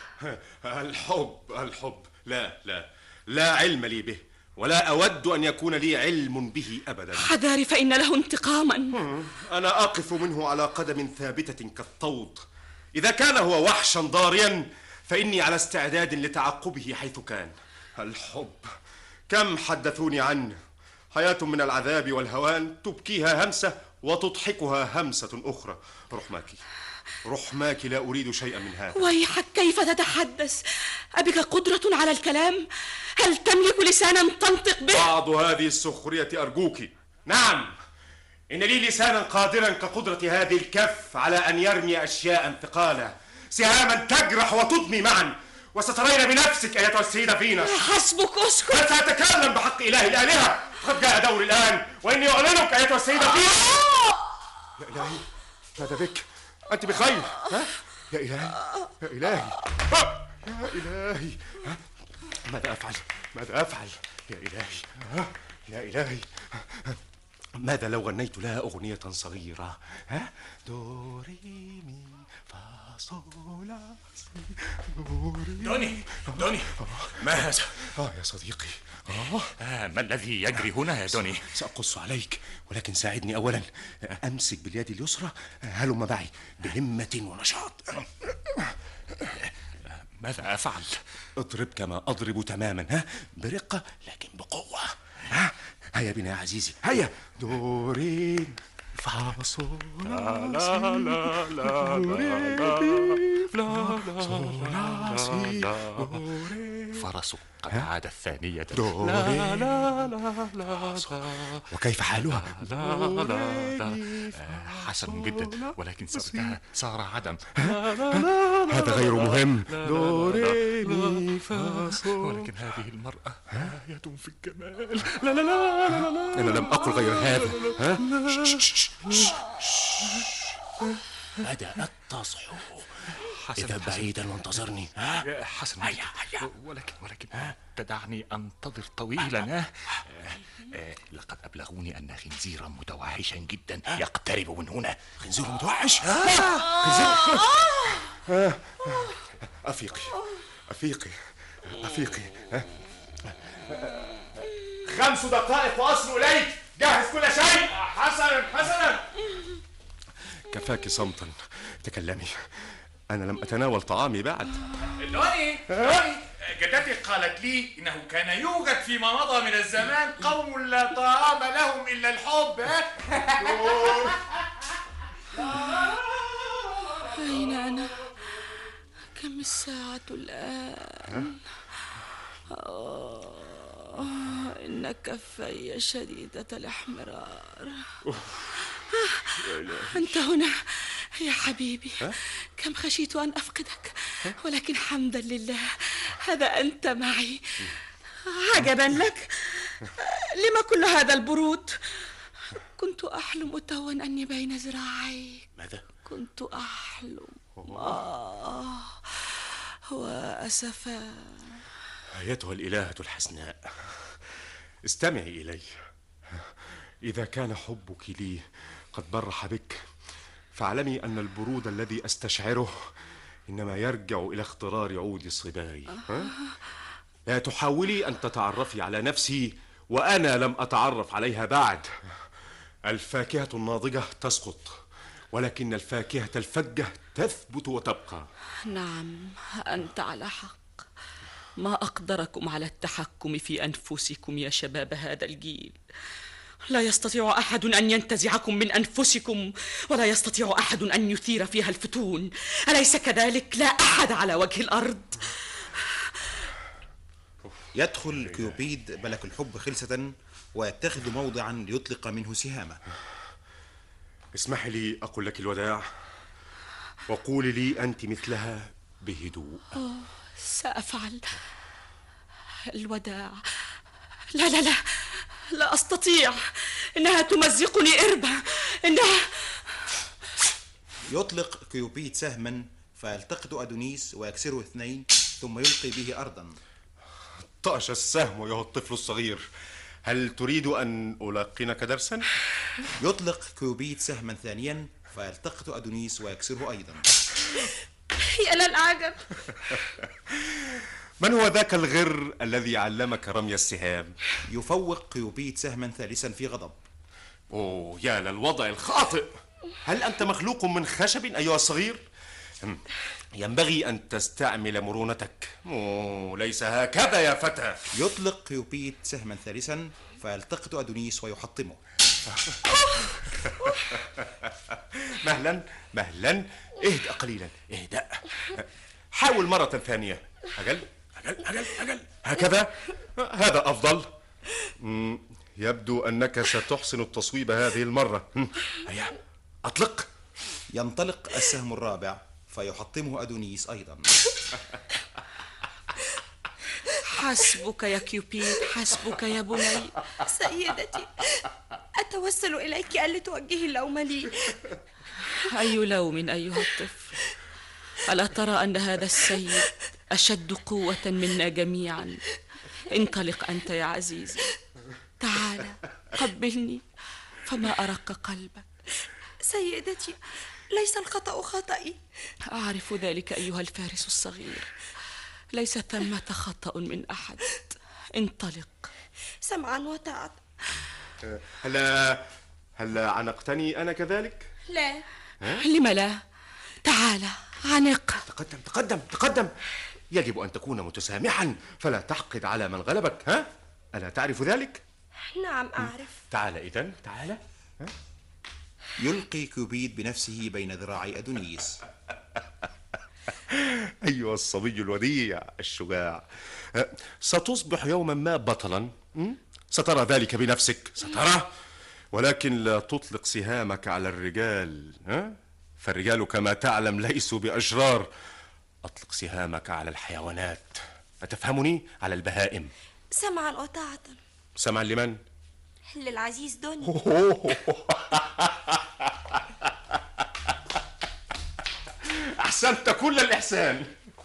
الحب الحب، لا لا لا علم لي به، ولا أود أن يكون لي علم به أبدا. حذاري فإن له انتقاما. أنا أقف منه على قدم ثابتة كالطود. إذا كان هو وحشا ضاريا فإني على استعداد لتعقبه حيث كان. الحب كم حدثوني عنه، حياة من العذاب والهوان تبكيها همسة وتضحكها همسة أخرى. رحماك رحماك، لا أريد شيئا من هذا. ويحك، كيف تتحدث؟ أبك قدرة على الكلام؟ هل تملك لسانا تنطق به؟ بعض هذه السخرية أرجوك. نعم، إن لي لسانا قادرا كقدرة هذه الكف على أن يرمي أشياء ثقالة، سهاما تجرح وتدمي معا، وسترين بنفسك أيتها السيدة فينوس. حسبك، اسكت. هل سأتكلم بحق إله الآلهة؟ قد جاء دوري الآن، وإني أعلنك أيتها السيدة فينوس. يا إلهي، ماذا بك؟ أنت بخير؟ ها؟ يا إلهي يا إلهي يا إلهي، ها؟ ماذا أفعل؟ ماذا أفعل؟ يا إلهي، ها؟ يا إلهي، ماذا لو غنيت لها أغنية صغيرة؟ ها؟ دو ري مي فا صول لا سي دو ري. دوني دوني، ما هذا؟ آه يا صديقي. آه. آه ما الذي يجري هنا يا دوني؟ سأقص عليك، ولكن ساعدني أولا. أمسك باليد اليسرى، هلم معي بهمة ونشاط. ماذا أفعل؟ اضرب كما أضرب تماما، ها؟ برقة لكن بقوة. ها؟ هيا بنا يا عزيزي، هيا. دورين فا صول لا لا لا لا لا لا. فرسك قد عاد الثانية. لا لا لا لا. وكيف حالها؟ لا لا لا، حسن جدا، ولكن سردها صار عدم. هذا غير مهم. دو ري مي فا صول. ولكن هذه المرأة آية في الجمال. لا لا لا لا لا، أنا لم أقل غير هذا. ها؟ بدأت تصحو. إذا بعيدا وانتظرني. حسن، ولكن ولكن تدعني أنتظر طويلا. لقد أبلغوني أن خنزيرا متوحشا جدا يقترب من هنا. خنزير متوحش؟ أفيقي أفيقي أفيقي. خمس دقائق وأصل إليك. جهز كل شيء. حسنا حسنا. كفاك صمتا، تكلمي. أنا لم أتناول طعامي بعد. دوني دوني، جدتي قالت لي إنه كان يوجد فيما مضى من الزمان قوم لا طعام لهم إلا الحب. أين أنا؟ كم الساعة الآن؟ آه، إن كفي شديدة الاحمرار. أنت هنا يا حبيبي. كم خشيت أن أفقدك، ولكن حمدا لله هذا أنت معي. عجبا لك، لما كل هذا البرود؟ كنت أحلم توا أني بين ذراعيك. ماذا؟ كنت أحلم. آه وأسفا. أيتها الإلهة الحسناء، استمعي إلي. إذا كان حبك لي قد برح بك، فاعلمي أن البرود الذي أستشعره إنما يرجع إلى اخترار عود صباي. لا تحاولي أن تتعرفي على نفسي وأنا لم أتعرف عليها بعد. الفاكهة الناضجة تسقط، ولكن الفاكهة الفجة تثبت وتبقى. نعم، أنت على حق. ما أقدركم على التحكم في أنفسكم يا شباب هذا الجيل. لا يستطيع أحد أن ينتزعكم من أنفسكم، ولا يستطيع أحد أن يثير فيها الفتون. أليس كذلك؟ لا أحد على وجه الأرض. يدخل كيوبيد ملك الحب خلسة ويتخذ موضعا ليطلق منه سهامه. اسمحي لي أقول لك الوداع، وقولي لي أنت مثلها بهدوء. أوه، سأفعل. الوداع. لا لا لا لا أستطيع، إنها تمزقني إربة. إنها. يطلق كيوبيد سهما فيلتقط أدونيس ويكسره اثنين ثم يلقي به أرضا. طاش السهم أيها الطفل الصغير، هل تريد أن ألقنك درسا؟ يطلق كيوبيد سهما ثانيا فيلتقط أدونيس ويكسره أيضا. يا للعجب. من هو ذاك الغر الذي علمك رمي السهام؟ يفوق كيوبيد سهما ثالثا في غضب. أوه يا للوضع الخاطئ، هل أنت مخلوق من خشب أيها الصغير؟ ينبغي أن تستعمل مرونتك. أوه ليس هكذا يا فتى. يطلق كيوبيد سهما ثالثا فيلتقط أدونيس ويحطمه. مهلا مهلا، اهدأ قليلا، اهدأ. حاول مرة ثانية. أجل أجل أجل أجل، هكذا، هذا أفضل. يبدو أنك ستحسن التصويب هذه المرة. هيا أطلق. ينطلق السهم الرابع فيحطمه أدونيس أيضا. حسبك يا كيوبيد، حسبك يا بني. سيدتي، أتوسل إليك ألا توجهي اللوم لي. أي لوم أيها الطفل؟ ألا ترى أن هذا السيد أشد قوة منا جميعا؟ انطلق أنت يا عزيزي، تعال قبلني فما أرق قلبك. سيدتي، ليس الخطأ خطئي. أعرف ذلك أيها الفارس الصغير، ليس ثمة خطأ من أحد. انطلق. سمعا وطاعة. هلا هلا عنقتني أنا كذلك؟ لا. لم لا؟ تعال عنق. تقدم تقدم تقدم. يجب أن تكون متسامحا، فلا تحقد على من غلبك. ها؟ ألا تعرف ذلك؟ نعم أعرف. تعال إذن، تعال. ها؟ يلقي كيوبيد بنفسه بين ذراعي أدونيس. أيها الصبي الوديع الشجاع، ستصبح يوما ما بطلا. سترى ذلك بنفسك، سترى. ولكن لا تطلق سهامك على الرجال، ها؟ فالرجال كما تعلم ليسوا بأشرار. أطلق سهامك على الحيوانات، أتفهمني؟ على البهائم. سمعا وطاعة. سمعا لمن؟ للعزيز دوني. أحسنت كل الإحسان.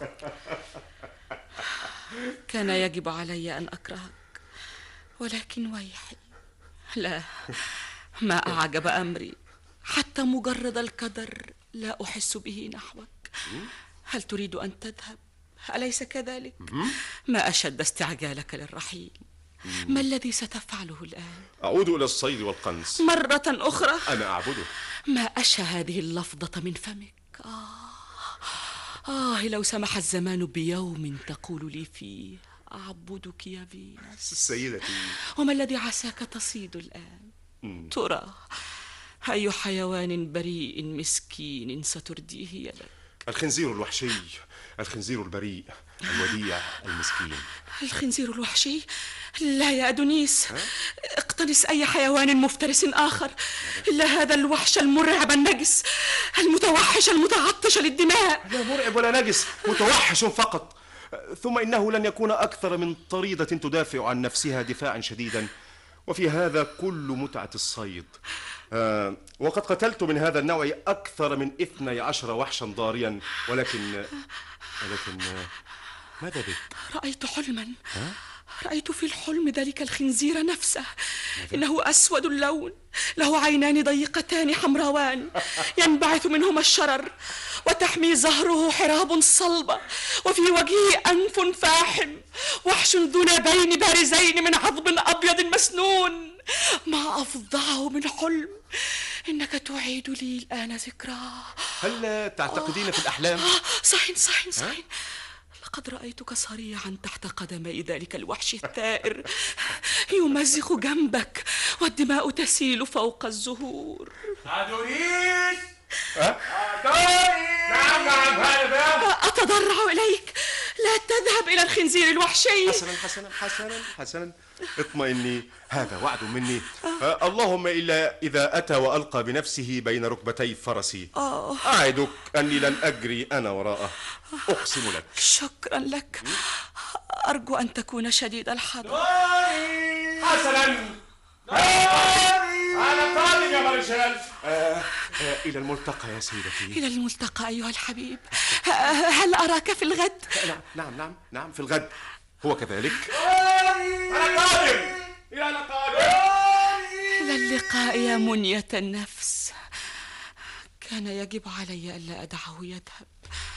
كان يجب علي أن أكرهك، ولكن ويحي، لا، ما أعجب أمري. حتى مجرد القدر لا أحس به نحوك. هل تريد أن تذهب؟ أليس كذلك؟ ما أشد استعجالك للرحيل. ما الذي ستفعله الآن؟ أعود إلى الصيد والقنص مرة أخرى. أنا أعبده. ما أشهى هذه اللفظة من فمك. آه آه لو سمح الزمان بيوم تقول لي فيه أعبدك يا فينوس. سيدتي، وما الذي عساك تصيد الآن؟ مم. ترى أي حيوان بريء مسكين سترديه يدك؟ الخنزير الوحشي، الخنزير البريء الوديع المسكين. الخنزير الوحشي؟ لا يا أدونيس، اقتنص أي حيوان مفترس آخر، إلا هذا الوحش المرعب النجس المتوحش المتعطش للدماء. لا مرعب ولا نجس، متوحش فقط. ثم إنه لن يكون أكثر من طريدة تدافع عن نفسها دفاعا شديدا، وفي هذا كل متعة الصيد. آه وقد قتلت من هذا النوع أكثر من اثني عشر وحشا ضاريا، ولكن ولكن ماذا بك؟ رأيت حلما. ها؟ رأيت في الحلم ذلك الخنزير نفسه. إنه أسود اللون، له عينان ضيقتان حمراوان ينبعث منهما الشرر، وتحمي زهره حراب صلبة، وفي وجهه أنف فاحم، وحش ذو نابين بارزين من عظم أبيض مسنون. ما أفظعه من حلم. إنك تعيد لي الآن ذكراه. هل تعتقدين في الأحلام؟ آه صحيح صحيح صحيح. لقد رأيتك صريعا تحت قدمي ذلك الوحش الثائر يمزق جنبك والدماء تسيل فوق الزهور. أدونيس! أدونيس! نعم نعم هذا. أتضرع إليك، لا تذهب إلى الخنزير الوحشي. حسنا حسنا حسنا حسنا، اطمئني، هذا وعد مني. آه اللهم إلا إذا أتى وألقى بنفسه بين ركبتي فرسي. آه. أعدك أني لن أجري أنا وراءه، أقسم لك. شكرا لك، أرجو أن تكون شديد الحذر. حسنا، أنا قادم يا مارشال. آه آه إلى الملتقى يا سيدتي. إلى الملتقى أيها الحبيب. هل أراك في الغد؟ نعم نعم نعم نعم في الغد، هو كذلك. أنا قادم. إلى اللقاء. إلى اللقاء يا منية النفس. كان يجب علي ألا أدعه يذهب.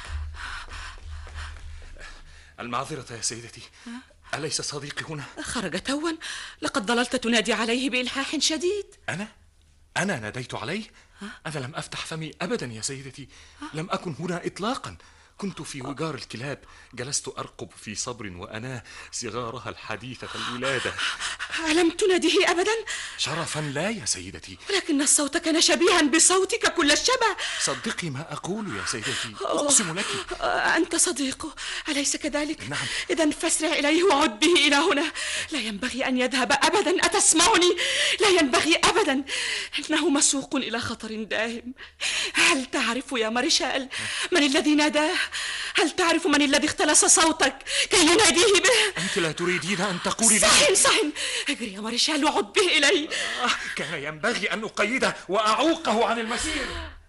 المعذرة يا سيدتي، أليس صديقي هنا؟ خرج توا، لقد ظللت تنادي عليه بإلحاح شديد. أنا؟ أنا ناديت عليه؟ أنا لم أفتح فمي أبدا يا سيدتي، لم أكن هنا إطلاقا. كنت في وجار الكلاب، جلست أرقب في صبر وأناة صغارها الحديثة الولادة. ألم تناديه أبدا؟ شرفا لا يا سيدتي، ولكن الصوت كان شبيها بصوتك كل الشبه. صدقي ما أقول يا سيدتي، أقسم لك. أنت صديقه أليس كذلك؟ نعم. إذن فاسرع إليه وعد به إلى هنا، لا ينبغي أن يذهب أبدا، أتسمعني؟ لا ينبغي أبدا، إنه مسوق إلى خطر داهم. هل تعرف يا مارشال من الذي ناداه؟ هل تعرف من الذي اختلس صوتك كي يناديه به؟ أنت لا تريدين أن تقولي لي؟ صحن صحن، اجري يا مارشال وعد به إلي. آه كان ينبغي أن أقيده وأعوقه عن المسير.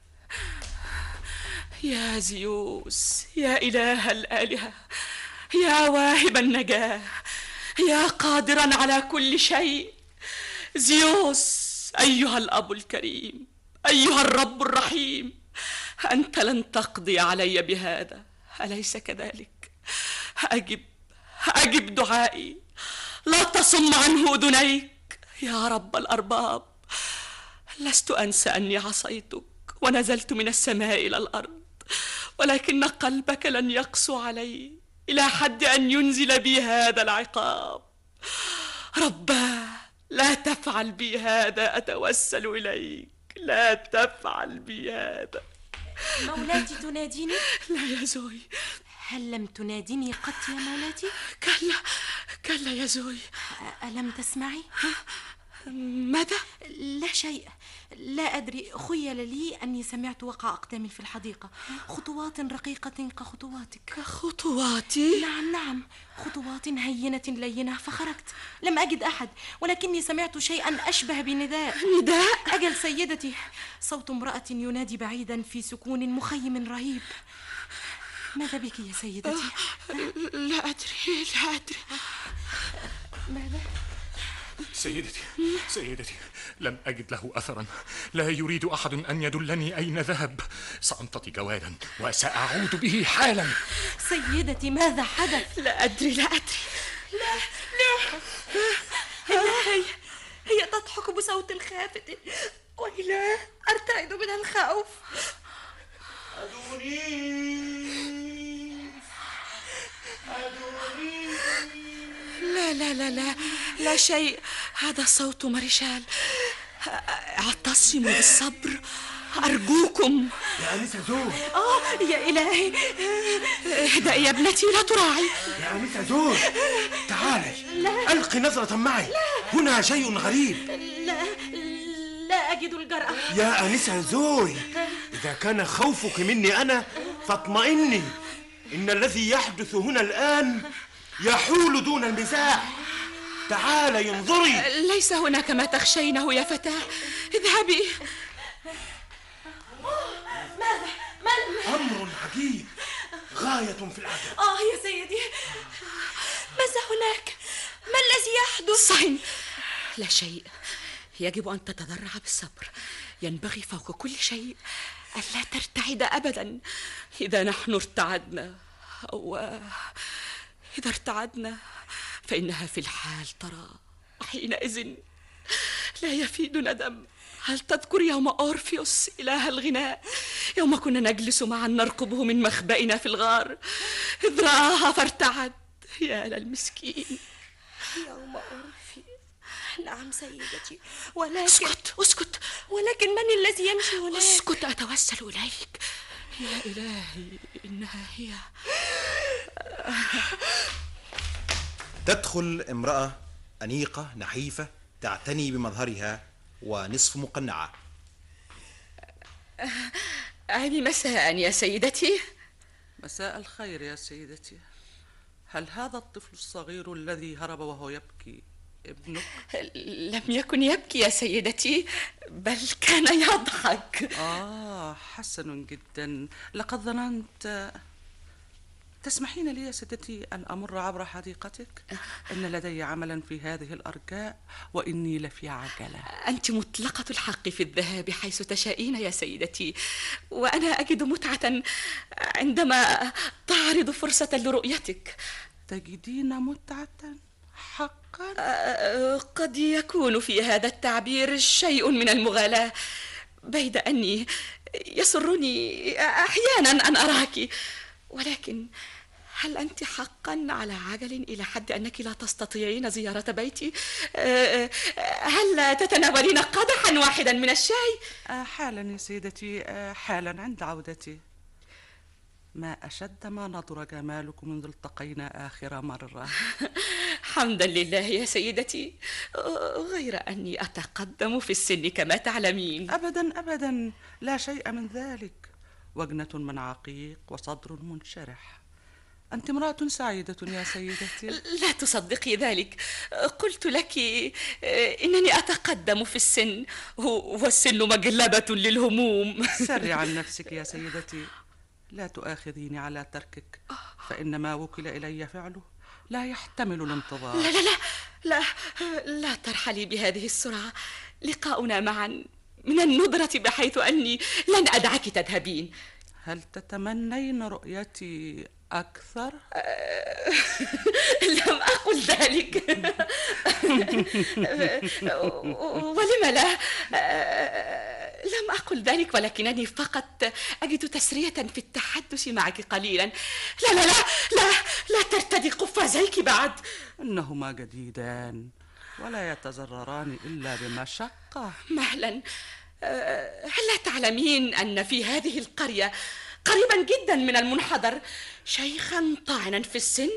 يا زيوس، يا إله الآلهة، يا واهب النجاة، يا قادرا على كل شيء. زيوس أيها الأب الكريم، أيها الرب الرحيم، أنت لن تقضي علي بهذا، أليس كذلك؟ أجب أجب دعائي، لا تصم عنه أذنيك يا رب الأرباب. لست أنسى أني عصيتك ونزلت من السماء إلى الأرض، ولكن قلبك لن يقسو علي إلى حد أن ينزل بي هذا العقاب. رباه لا تفعل بي هذا، أتوسل إليك، لا تفعل بي هذا. مولاتي تناديني؟ لا يا زوي. هل لم تناديني قط يا مولاتي؟ كلا كلا يا زوي. ألم تسمعي؟ ماذا؟ لا شيء، لا أدري، خيل لي أني سمعت وقع أقدامي في الحديقة، خطوات رقيقة كخطواتك. كخطواتي؟ نعم نعم، خطوات هينة لينة، فخرجت لم أجد أحد، ولكني سمعت شيئا أشبه بنداء. نداء؟ أجل سيدتي، صوت امرأة ينادي بعيدا في سكون مخيم رهيب. ماذا بك يا سيدتي؟ لا أدري لا أدري. ماذا؟ سيدتي سيدتي، لم أجد له أثرا، لا يريد أحد أن يدلني أين ذهب. سأمتطي جوادا وسأعود به حالا. سيدتي ماذا حدث؟ لا أدري لا أدري. لا لا لا هي هي تضحك بصوت خافت، وإلا أرتعد من الخوف. أدونيس أدونيس. لا لا لا لا لا شيء، هذا صوت مارشال. اعتصموا بالصبر أرجوكم. يا أنسة زور. آه يا إلهي، اهدئي يا ابنتي، لا تراعي. يا أنسة زور، تعالي ألقي نظرة معي، هنا شيء غريب. لا لا أجد الجرأة. يا أنسة زوي، إذا كان خوفك مني أنا فاطمئني، إن الذي يحدث هنا الآن يحول دون المزاح. تعالي انظري. ليس هناك ما تخشينه يا فتاة، اذهبي. ماذا؟ من؟ أمر عجيب غاية في العجب. آه يا سيدي، ماذا هناك؟ ما الذي يحدث؟ صحن، لا شيء، يجب أن تتضرع بالصبر. ينبغي فوق كل شيء ألا ترتعد أبدا. إذا نحن ارتعدنا أو إذا ارتعدنا فإنها في الحال ترى، حينئذ لا يفيد ندم هل تذكر يوم أورفيوس إله الغناء، يوم كنا نجلس معا نرقبه من مخبئنا في الغار، إذ رآها فارتعد؟ يا للمسكين. يوم أورفيوس، نعم سيدتي، ولكن اسكت اسكت. ولكن من الذي يمشي هناك؟ اسكت، أتوسل إليك. يا إلهي، إنها هي. تدخل امرأة أنيقة نحيفة تعتني بمظهرها ونصف مقنعة. عمي مساء يا سيدتي. مساء الخير يا سيدتي. هل هذا الطفل الصغير الذي هرب وهو يبكي ابنك؟ لم يكن يبكي يا سيدتي، بل كان يضحك. آه، حسن جدا. لقد ظننت. تسمحين لي يا سيدتي أن أمر عبر حديقتك؟ إن لدي عملا في هذه الأرجاء وإني لفي عجلة. أنت مطلقة الحق في الذهاب حيث تشائين يا سيدتي، وأنا أجد متعة عندما تعرض فرصة لرؤيتك. تجدين متعة؟ حقا؟ قد يكون في هذا التعبير شيء من المغالاة، بيد أني يسرني أحيانا أن أراك، ولكن هل أنت حقا على عجل إلى حد أنك لا تستطيعين زيارة بيتي؟ هل تتناولين قدحا واحدا من الشاي؟ حالا يا سيدتي، حالا عند عودتي. ما أشد ما نضر جمالكم منذ التقينا آخر مرة. حمدا لله يا سيدتي، غير أني أتقدم في السن كما تعلمين. أبدا أبدا، لا شيء من ذلك. وجنة من عقيق وصدر منشرح. أنت امرأة سعيدة يا سيدتي. لا تصدقي ذلك، قلت لك إنني أتقدم في السن، والسن مجلبة للهموم. سري عن نفسك يا سيدتي، لا تؤاخذيني على تركك، فإن ما وكل إلي فعله لا يحتمل الانتظار. لا لا لا لا لا ترحلي بهذه السرعة، لقاؤنا معا من الندرة بحيث أني لن أدعك تذهبين. هل تتمنين رؤيتي أكثر؟ لم أقل ذلك. ولم لا؟ لم أقل ذلك، ولكنني فقط أجد تسرية في التحدث معك قليلا. لا لا لا لا لا ترتدي قفازيك بعد. إنهما جديدان ولا يتزرران إلا بمشقة. مهلا، هل لا تعلمين أن في هذه القرية قريبا جدا من المنحدر شيخا طاعنا في السن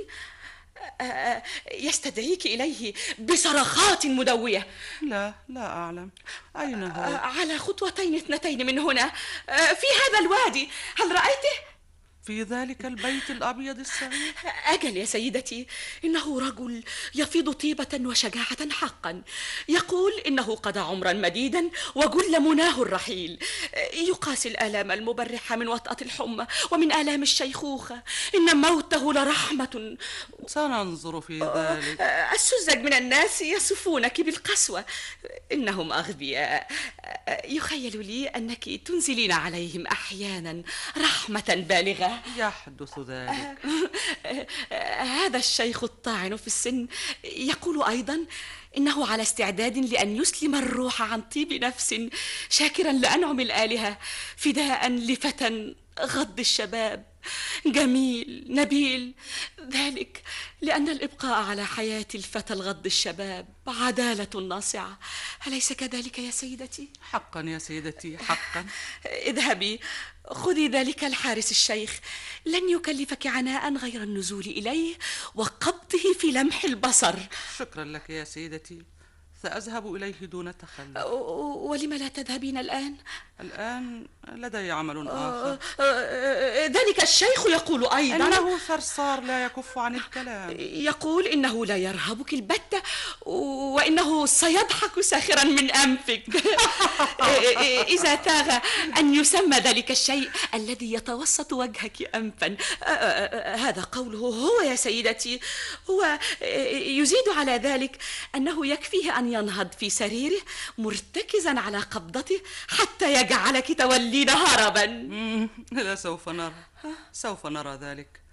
يستدعيك إليه بصرخات مدوية؟ لا لا أعلم. أين هو؟ على خطوتين اثنتين من هنا، في هذا الوادي. هل رأيته؟ في ذلك البيت الأبيض الصغير؟ أجل يا سيدتي، إنه رجل يفيض طيبة وشجاعة حقا، يقول إنه قضى عمرا مديدا وجل مناه الرحيل، يقاسي الآلام المبرحة من وطأة الحمى ومن آلام الشيخوخة، إن موته لرحمة. سننظر في ذلك. السذج من الناس يصفونك بالقسوة، إنهم أغبياء. يخيل لي أنك تنزلين عليهم أحيانا رحمة بالغة. يحدث ذلك. هذا الشيخ الطاعن في السن يقول أيضا إنه على استعداد لأن يسلم الروح عن طيب نفس، شاكرا لأنعم الآلهة، فداء لفتى غض الشباب جميل نبيل، ذلك لأن الإبقاء على حياة الفتى الغض الشباب عدالة ناصعة. أليس كذلك يا سيدتي؟ حقا يا سيدتي، حقا. اذهبي خذي ذلك الحارس الشيخ، لن يكلفك عناء غير النزول إليه وقبضه في لمح البصر. شكرا لك يا سيدتي، سأذهب إليه دون تخلف. ولم لا تذهبين الآن؟ الآن لدي عمل آخر. ذلك الشيخ يقول أيضا إنه ثرثار لا يكف عن الكلام. يقول إنه لا يرهبك البتة، وإنه سيضحك ساخرا من أنفك. إذا تاغ أن يسمى ذلك الشيء الذي يتوسط وجهك أنفا. هذا قوله هو يا سيدتي. هو يزيد على ذلك أنه يكفيه أن ينهض في سريره مرتكزا على قبضته حتى يجعلك تولين هربا. لا، سوف نرى سوف نرى ذلك.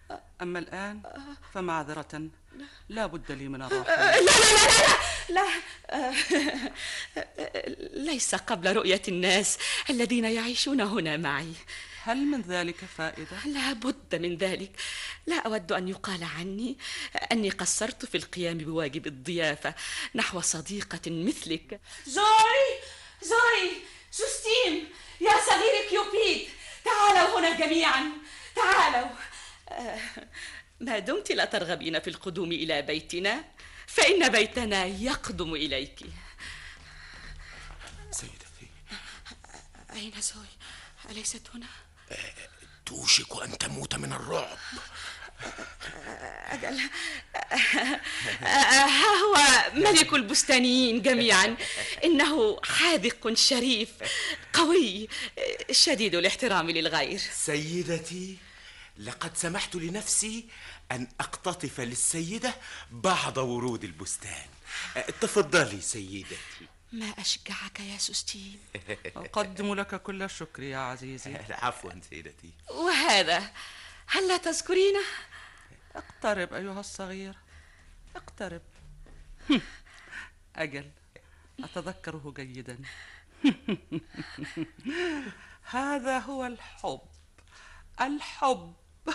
أما الآن فمعذرة، لا بد لي من الراحة. لا لا لا لا لا ليس قبل رؤية الناس الذين يعيشون هنا معي. هل من ذلك فائدة؟ لا بد من ذلك. لا أود أن يقال عني أني قصرت في القيام بواجب الضيافة نحو صديقة مثلك. زوي زوي جوستين يا صغير كيوبيد، تعالوا هنا جميعا، تعالوا. ما دمت لا ترغبين في القدوم إلى بيتنا فإن بيتنا يقدم إليك. سيدتي، أين زوي؟ أليست هنا؟ توشك أن تموت من الرعب. أجل، ها هو ملك البستانيين جميعا، إنه حاذق شريف قوي شديد الاحترام للغير. سيدتي، لقد سمحت لنفسي أن أقتطف للسيدة بعض ورود البستان. تفضلي سيدتي. ما أشجعك يا سوستين. أقدم لك كل الشكر يا عزيزي. عفوا سيدتي. وهذا هل لا تذكرينه؟ اقترب أيها الصغير، اقترب. أجل، أتذكره جيدا. هذا هو الحب، الحب.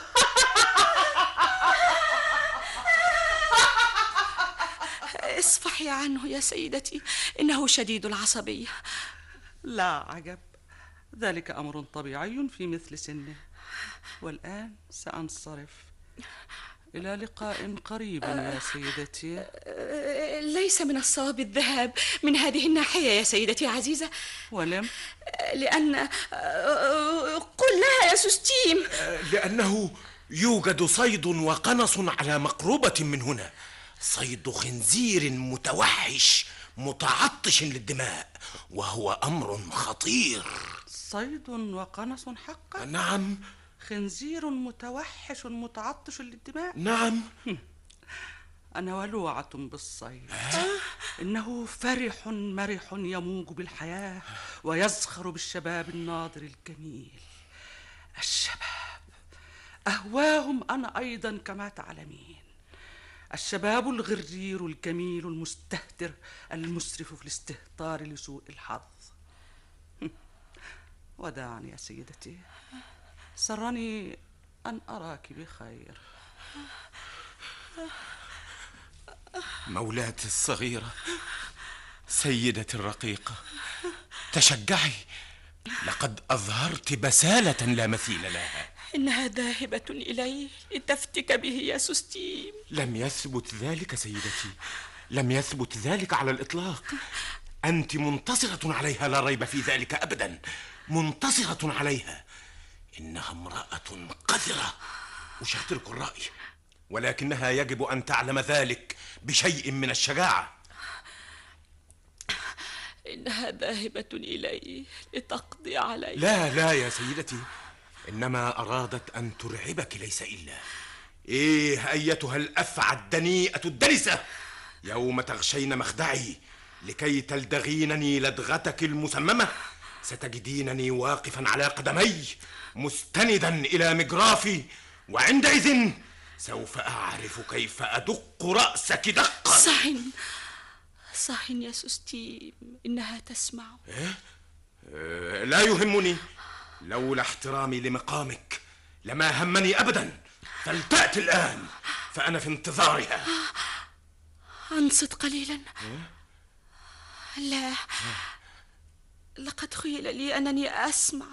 اصفحي عنه يا سيدتي، إنه شديد العصبية. لا عجب، ذلك أمر طبيعي في مثل سنه. والآن سأنصرف. إلى لقاء قريب يا سيدتي. ليس من الصواب الذهاب من هذه الناحية يا سيدتي عزيزة. ولم؟ لأن قل لها يا سوستيم. لأنه يوجد صيد وقنص على مقربة من هنا، صيد خنزير متوحش متعطش للدماء، وهو أمر خطير. صيد وقنص حقا؟ نعم. خنزير متوحش متعطش للدماء؟ نعم. أنا ولوعة بالصيد. إنه فرح مرح يموج بالحياة ويزخر بالشباب الناضر الجميل. الشباب أهواهم أنا أيضا كما تعلمين. الشباب الغرير الجميل المستهتر المسرف في الاستهتار لسوء الحظ. وداعني يا سيدتي، سرني أن أراك بخير. مولاتي الصغيرة، سيدتي الرقيقة، تشجعي، لقد أظهرت بسالة لا مثيل لها. إنها ذاهبة إليه لتفتك به يا سوستيم. لم يثبت ذلك سيدتي، لم يثبت ذلك على الإطلاق. أنت منتصرة عليها، لا ريب في ذلك أبدا، منتصرة عليها. إنها امرأة قذرة، أشارك الرأي، ولكنها يجب أن تعلم ذلك بشيء من الشجاعة. إنها ذاهبة إليه لتقضي عليه. لا لا يا سيدتي، إنما أرادت أن ترعبك ليس إلا. إيه أيتها الأفعى الدنيئة الدنسة، يوم تغشين مخدعي لكي تلدغينني لدغتك المسممة، ستجدينني واقفا على قدمي مستندا إلى مجرافي، وعندئذ سوف أعرف كيف أدق رأسك دقا. صحن صحن يا سوستيم، إنها تسمع. إيه؟ أه لا يهمني، لولا احترامي لمقامك لما همني أبدا. فلتأتي الآن فأنا في انتظارها. أنصت قليلا. لا، لقد خيل لي أنني أسمع.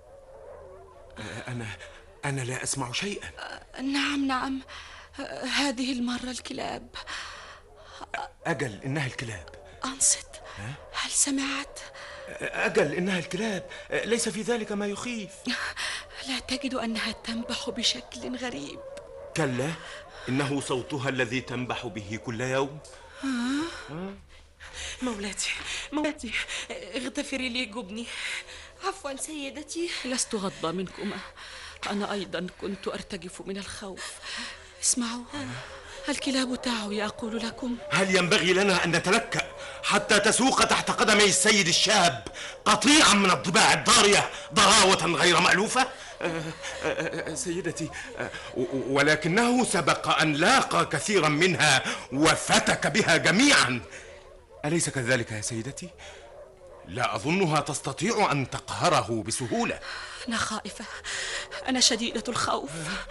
أنا أنا لا أسمع شيئا. نعم نعم، هذه المرة الكلاب. أجل إنها الكلاب. أنصت، هل سمعت؟ أجل إنها الكلاب، ليس في ذلك ما يخيف. لا تجد أنها تنبح بشكل غريب؟ كلا، إنه صوتها الذي تنبح به كل يوم. ها؟ مولاتي مولاتي، اغتفري لي جبني. عفوا سيدتي. لست غضبة منكما، أنا أيضا كنت أرتجف من الخوف. اسمعوا، الكلاب تعوي أقول لكم. هل ينبغي لنا أن نتلكأ حتى تسوق تحت قدمي السيد الشاب قطيعا من الضباع الضارية ضراوة غير مألوفة؟ سيدتي، ولكنه سبق أن لاقى كثيرا منها وفتك بها جميعا، أليس كذلك يا سيدتي؟ لا أظنها تستطيع أن تقهره بسهولة. أنا خائفة، أنا شديدة الخوف.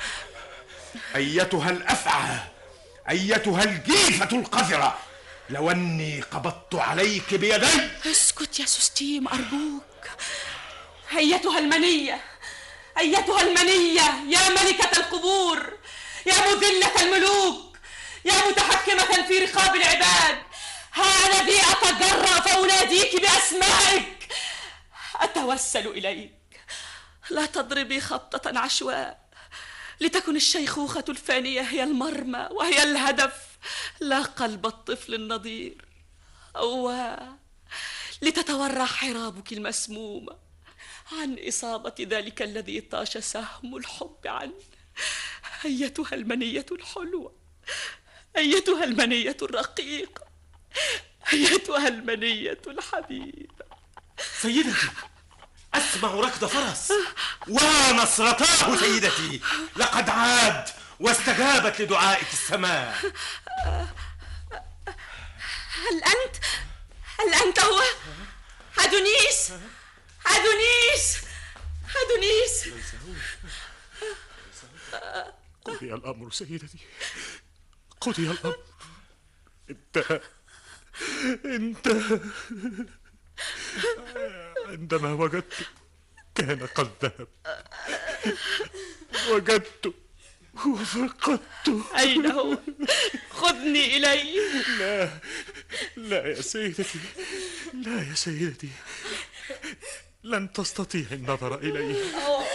أيتها الأفعى، أيتها الجيفة القذرة، لو أني قبضت عليك بيدي. اسكت يا سوستيم أرجوك. أيتها المنية، أيتها المنية يا ملكة القبور، يا مذلة الملوك، يا متحكمة في رقاب العباد، ها أنا ذي أتجرأ فأناديك بأسمائك، أتوسل إليك. لا تضربي خبطة عشواء، لتكن الشيخوخة الفانية هي المرمى وهي الهدف، لا قلب الطفل النضير. أواه، لتتورع حرابك المسمومة عن إصابة ذلك الذي طاش سهم الحب عنه. أيتها المنية الحلوة، أيتها المنية الرقيقة، أيتها المنية الحبيبة. سيدتي، أسمع ركض فرس ونصرتاه. سيدتي، لقد عاد واستجابت لدعائك السماء. هل أنت هل أنت هو أدونيس؟ أدونيس أدونيس ليس هو. قضي الأمر سيدتي، قضي الأمر، انتهى انتهى. عندما وجدته كان قد ذهب، وجدته وفقدته. أين هو؟ خذني إليه. لا لا يا سيدتي، لا يا سيدتي، لن تستطيع النظر إليه.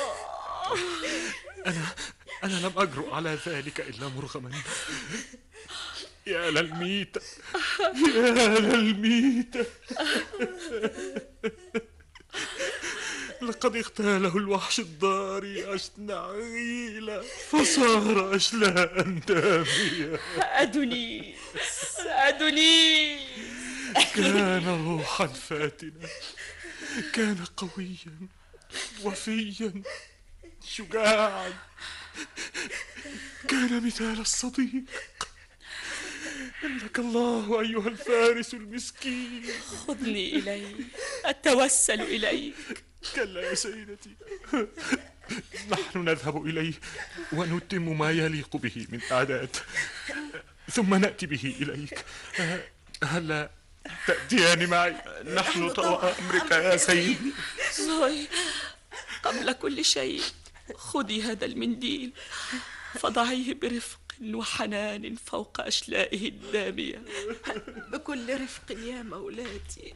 أنا أنا لم أجرؤ على ذلك إلا مرغما. يا للميتة، يا للميتة. لقد اغتاله الوحش الضاري أشنع غيلة، فصار أشلاء دامية. أدونيس أدونيس كان روحا فاتنة، كان قويا وفيا شجاعا، كان مثال الصديق. إنك الله أيها الفارس المسكين. خذني إليه، أتوسل إليك. كلا يا سيدتي، نحن نذهب إليه ونتم ما يليق به من أعداد، ثم نأتي به إليك. هلا تأتيان معي؟ نحن طوى أمرك يا سيدي. زوي، قبل كل شيء خذي هذا المنديل فضعيه برفق وحنان فوق أشلائه الدامية. بكل رفق يا مولاتي.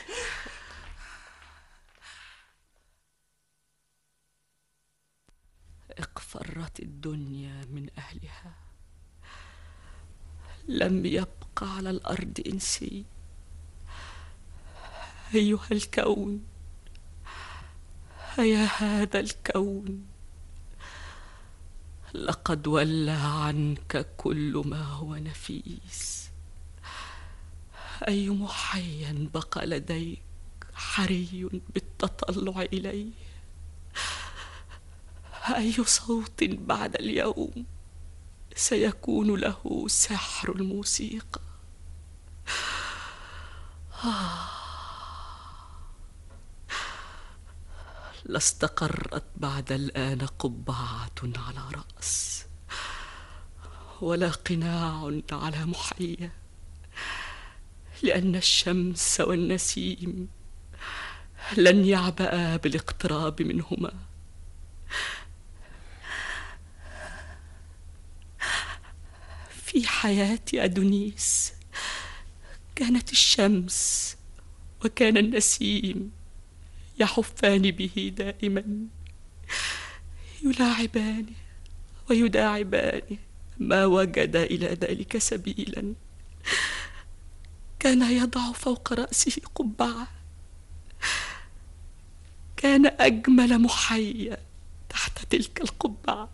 اقفرت الدنيا من أهلها، لم يبق على الأرض إنسي. أيها الكون، يا هذا الكون، لقد ولى عنك كل ما هو نفيس. أي محيا بقى لديك حري بالتطلع إليه؟ أي صوت بعد اليوم سيكون له سحر الموسيقى؟ آه. لاستقرت بعد الآن قبعة على رأس، ولا قناع على محيا، لأن الشمس والنسيم لن يعبأا بالاقتراب منهما. في حياة أدونيس كانت الشمس وكان النسيم يحفان به دائما، يلاعبانه ويداعبانه ما وجد إلى ذلك سبيلا. كان يضع فوق رأسه قبعة، كان أجمل محيا تحت تلك القبعة.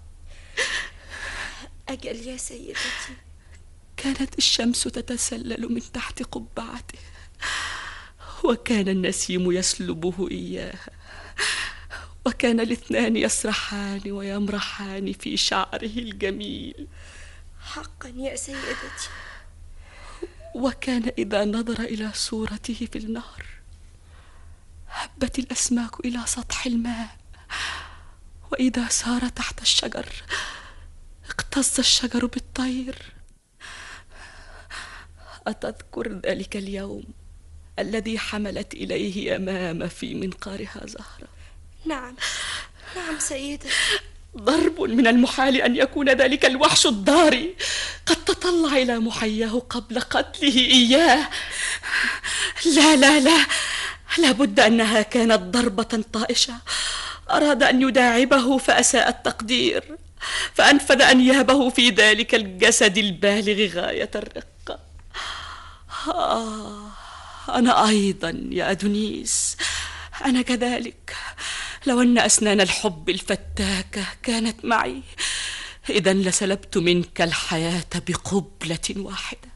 أجل يا سيدتي. كانت الشمس تتسلل من تحت قبعته وكان النسيم يسلبه إياها، وكان الاثنان يسرحان ويمرحان في شعره الجميل. حقا يا سيدتي. وكان إذا نظر إلى صورته في النهر هبت الأسماك إلى سطح الماء، وإذا سار تحت الشجر اقتز الشجر بالطير. أتذكر ذلك اليوم الذي حملت إليه يمامة في منقارها زهرة؟ نعم نعم سيدتي. ضرب من المحال أن يكون ذلك الوحش الضاري قد تطلع إلى محياه قبل قتله إياه. لا لا لا، لابد أنها كانت ضربة طائشة، أراد أن يداعبه فأساء التقدير، فأنفذ أنيابه في ذلك الجسد البالغ غاية الرقة. آه، أنا أيضا يا أدونيس، أنا كذلك. لو أن أسنان الحب الفتاكة كانت معي، إذن لسلبت منك الحياة بقبلة واحدة.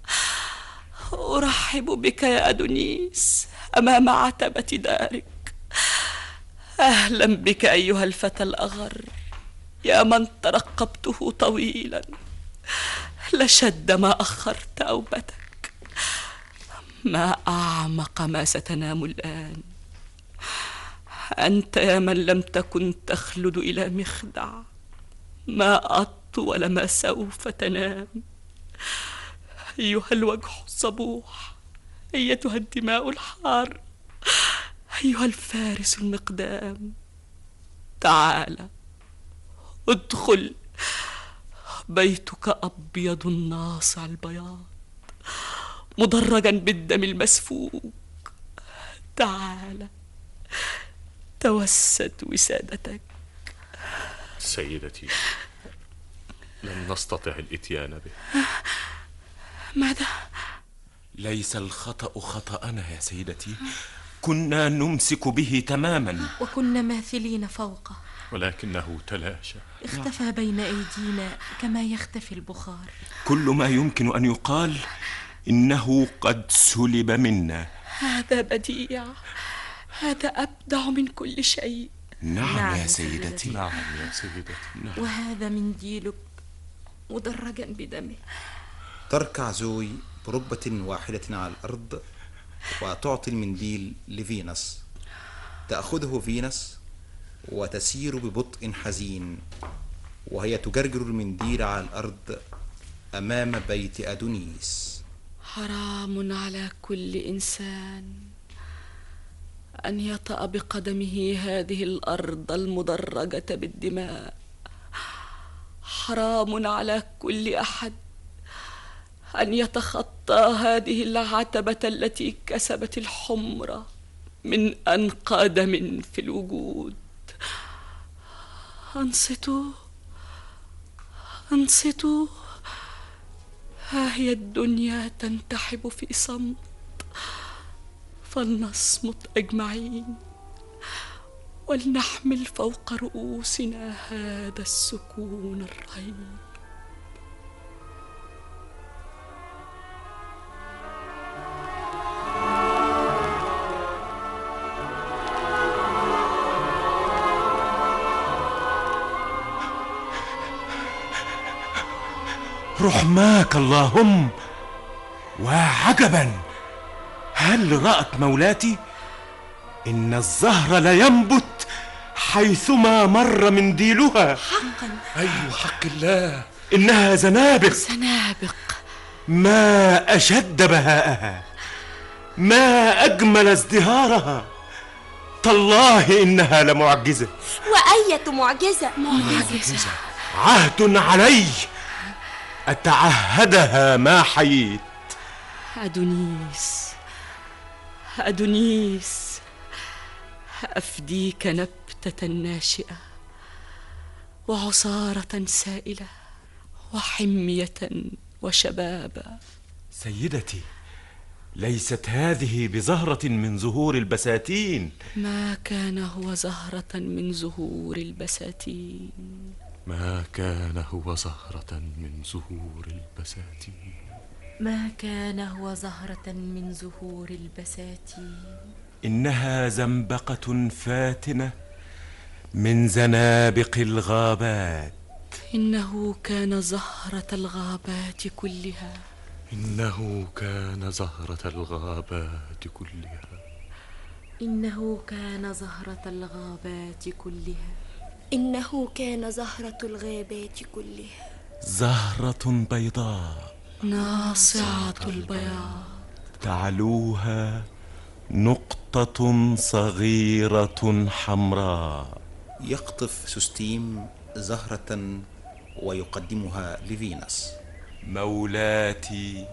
أرحب بك يا أدونيس أمام عتبة دارك. أهلا بك أيها الفتى الأغر، يا من ترقبته طويلا، لشد ما أخرت أوبتك. ما أعمق ما ستنام الآن. أنت يا من لم تكن تخلد إلى مخدع، ما أطول ما سوف تنام. أيها الوجه الصبوح، أيتها الدماء الحار، أيها الفارس المقدام، تعال ادخل. بيتك أبيض ناصع البياض مدرجا بالدم المسفوك. تعال توسد وسادتك. سيدتي، لن نستطع الإتيان به. ماذا؟ ليس الخطأ خطأنا يا سيدتي، كنا نمسك به تماما وكنا ماثلين فوقه، ولكنه تلاشى، اختفى بين أيدينا كما يختفي البخار. كل ما يمكن أن يقال إنه قد سلب منا. هذا بديع، هذا أبدع من كل شيء. نعم, نعم يا سيدتي. نعم يا سيدتي. نعم. وهذا منديلك مدرجا بدمه. تركع زوي بركبة واحدة على الأرض وتعطي المنديل لفينوس. تأخذه فينوس وتسير ببطء حزين وهي تجرجر المنديل على الأرض أمام بيت أدونيس. حرام على كل إنسان أن يطأ بقدمه هذه الأرض المدرجة بالدماء. حرام على كل أحد أن يتخطى هذه العتبة التي كسبت الحمرة من أنقى دم في الوجود. أنصتوا أنصتوا، ها هي الدنيا تنتحب في صمت، فلنصمت أجمعين ولنحمل فوق رؤوسنا هذا السكون الرهيب. رحماك اللهم. وعجبا، هل رأت مولاتي؟ إن الزهر لينبت حيثما مر منديلها. حقا. أي حق الله، إنها زنابق زنابق. ما أشد بهاءها، ما أجمل ازدهارها. تالله إنها لمعجزة. وأية معجزة. معجزة. عهد علي أتعهدها ما حييت. أدونيس أدونيس، أفديك نبتة ناشئة وعصارة سائلة وحمية وشبابا. سيدتي، ليست هذه بزهرة من زهور البساتين. ما كان هو زهرة من زهور البساتين. ما كان هو زهرة من زهور البساتين. ما كان هو زهرة من زهور البساتين، إنها زنبقة فاتنة من زنابق الغابات. إنه كان زهرة الغابات كلها. إنه كان زهرة الغابات كلها. إنه كان زهرة الغابات كلها. إنه كان زهرة الغابات كلها. زهرة بيضاء ناصعة البياض، تعلوها نقطة صغيرة حمراء. يقطف سوستيم زهرة ويقدمها لفينوس. مولاتي،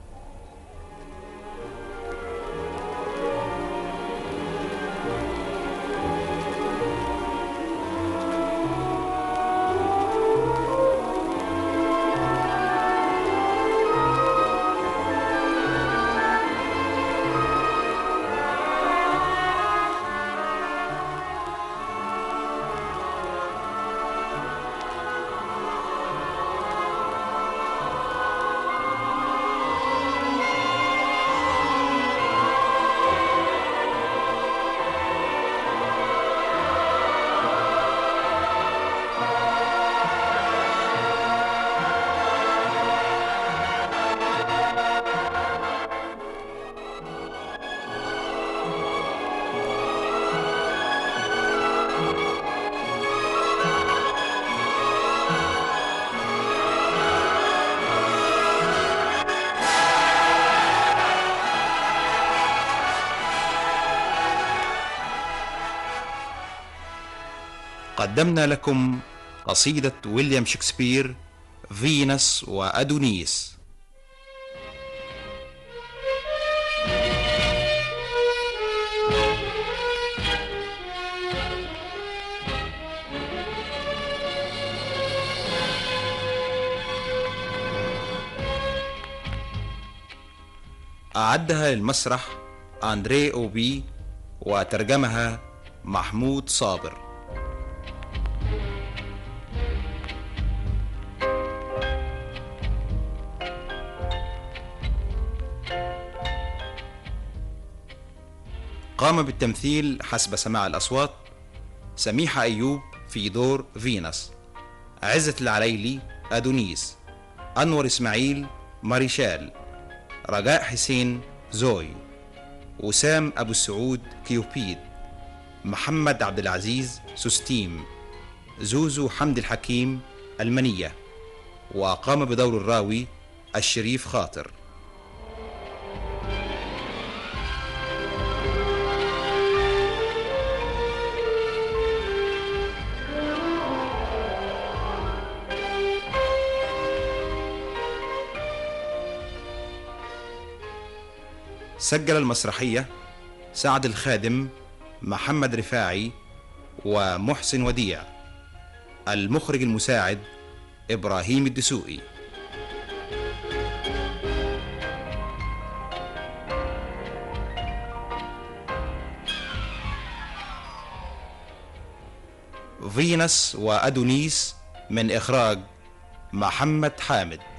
قدمنا لكم قصيدة ويليام شكسبير فينوس وأدونيس. أعدها للمسرح أندري أوبي وترجمها محمود صابر. قام بالتمثيل حسب سماع الأصوات سميحة أيوب في دور فينوس، عزة العليلي أدونيس، أنور إسماعيل ماريشال، رجاء حسين زوي، وسام أبو السعود كيوبيد، محمد عبد العزيز سوستيم، زوزو حمد الحكيم المنية، وقام بدور الراوي الشريف خاطر. سجل المسرحية سعد الخادم، محمد رفاعي، ومحسن وديع. المخرج المساعد إبراهيم الدسوقي. فينوس وأدونيس من إخراج محمد حامد.